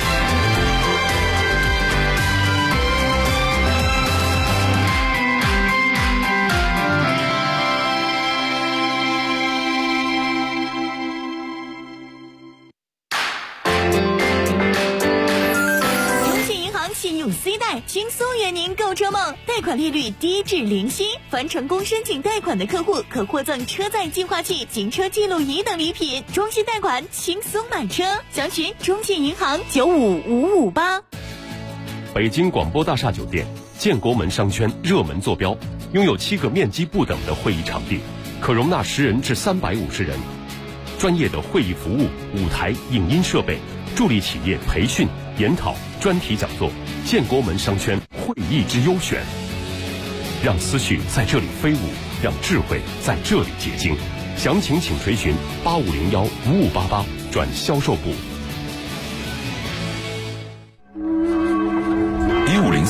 信用 C 贷轻松圆您购车梦，贷款利率低至零息，凡成功申请贷款的客户可获赠车载净化器、行车记录仪等礼品，中信贷款轻松买车，详询中信银行95558。 北京广播大厦酒店建国门商圈热门坐标，拥有7个面积不等的会议场地，可容纳10人至350人，专业的会议服务、舞台、影音设备，助力企业培训、研讨、专题讲座。建国门商圈会议之优选，让思绪在这里飞舞，让智慧在这里结晶。详情请垂询8501-5588转销售部。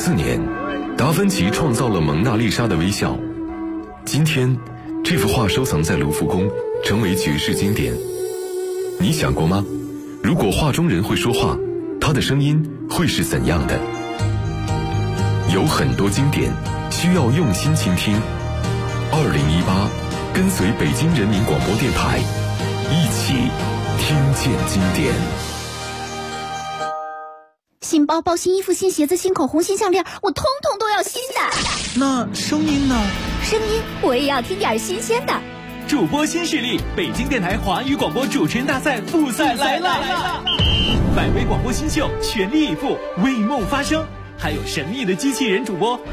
1904年，达芬奇创造了蒙娜丽莎的微笑。今天，这幅画收藏在卢浮宫，成为绝世经典。你想过吗？如果画中人会说话，他的声音会是怎样的？有很多经典需要用心倾听。2018，跟随北京人民广播电台，一起听见经典。 新包包、新衣服、新鞋子、新口红、新项链，我通通都要新的。 那声音呢？ 声音我也要听点新鲜的。 主播新势力，北京电台华语广播主持人大赛复赛来了！100位广播新秀全力以赴，为梦发声，还有神秘的机器人主播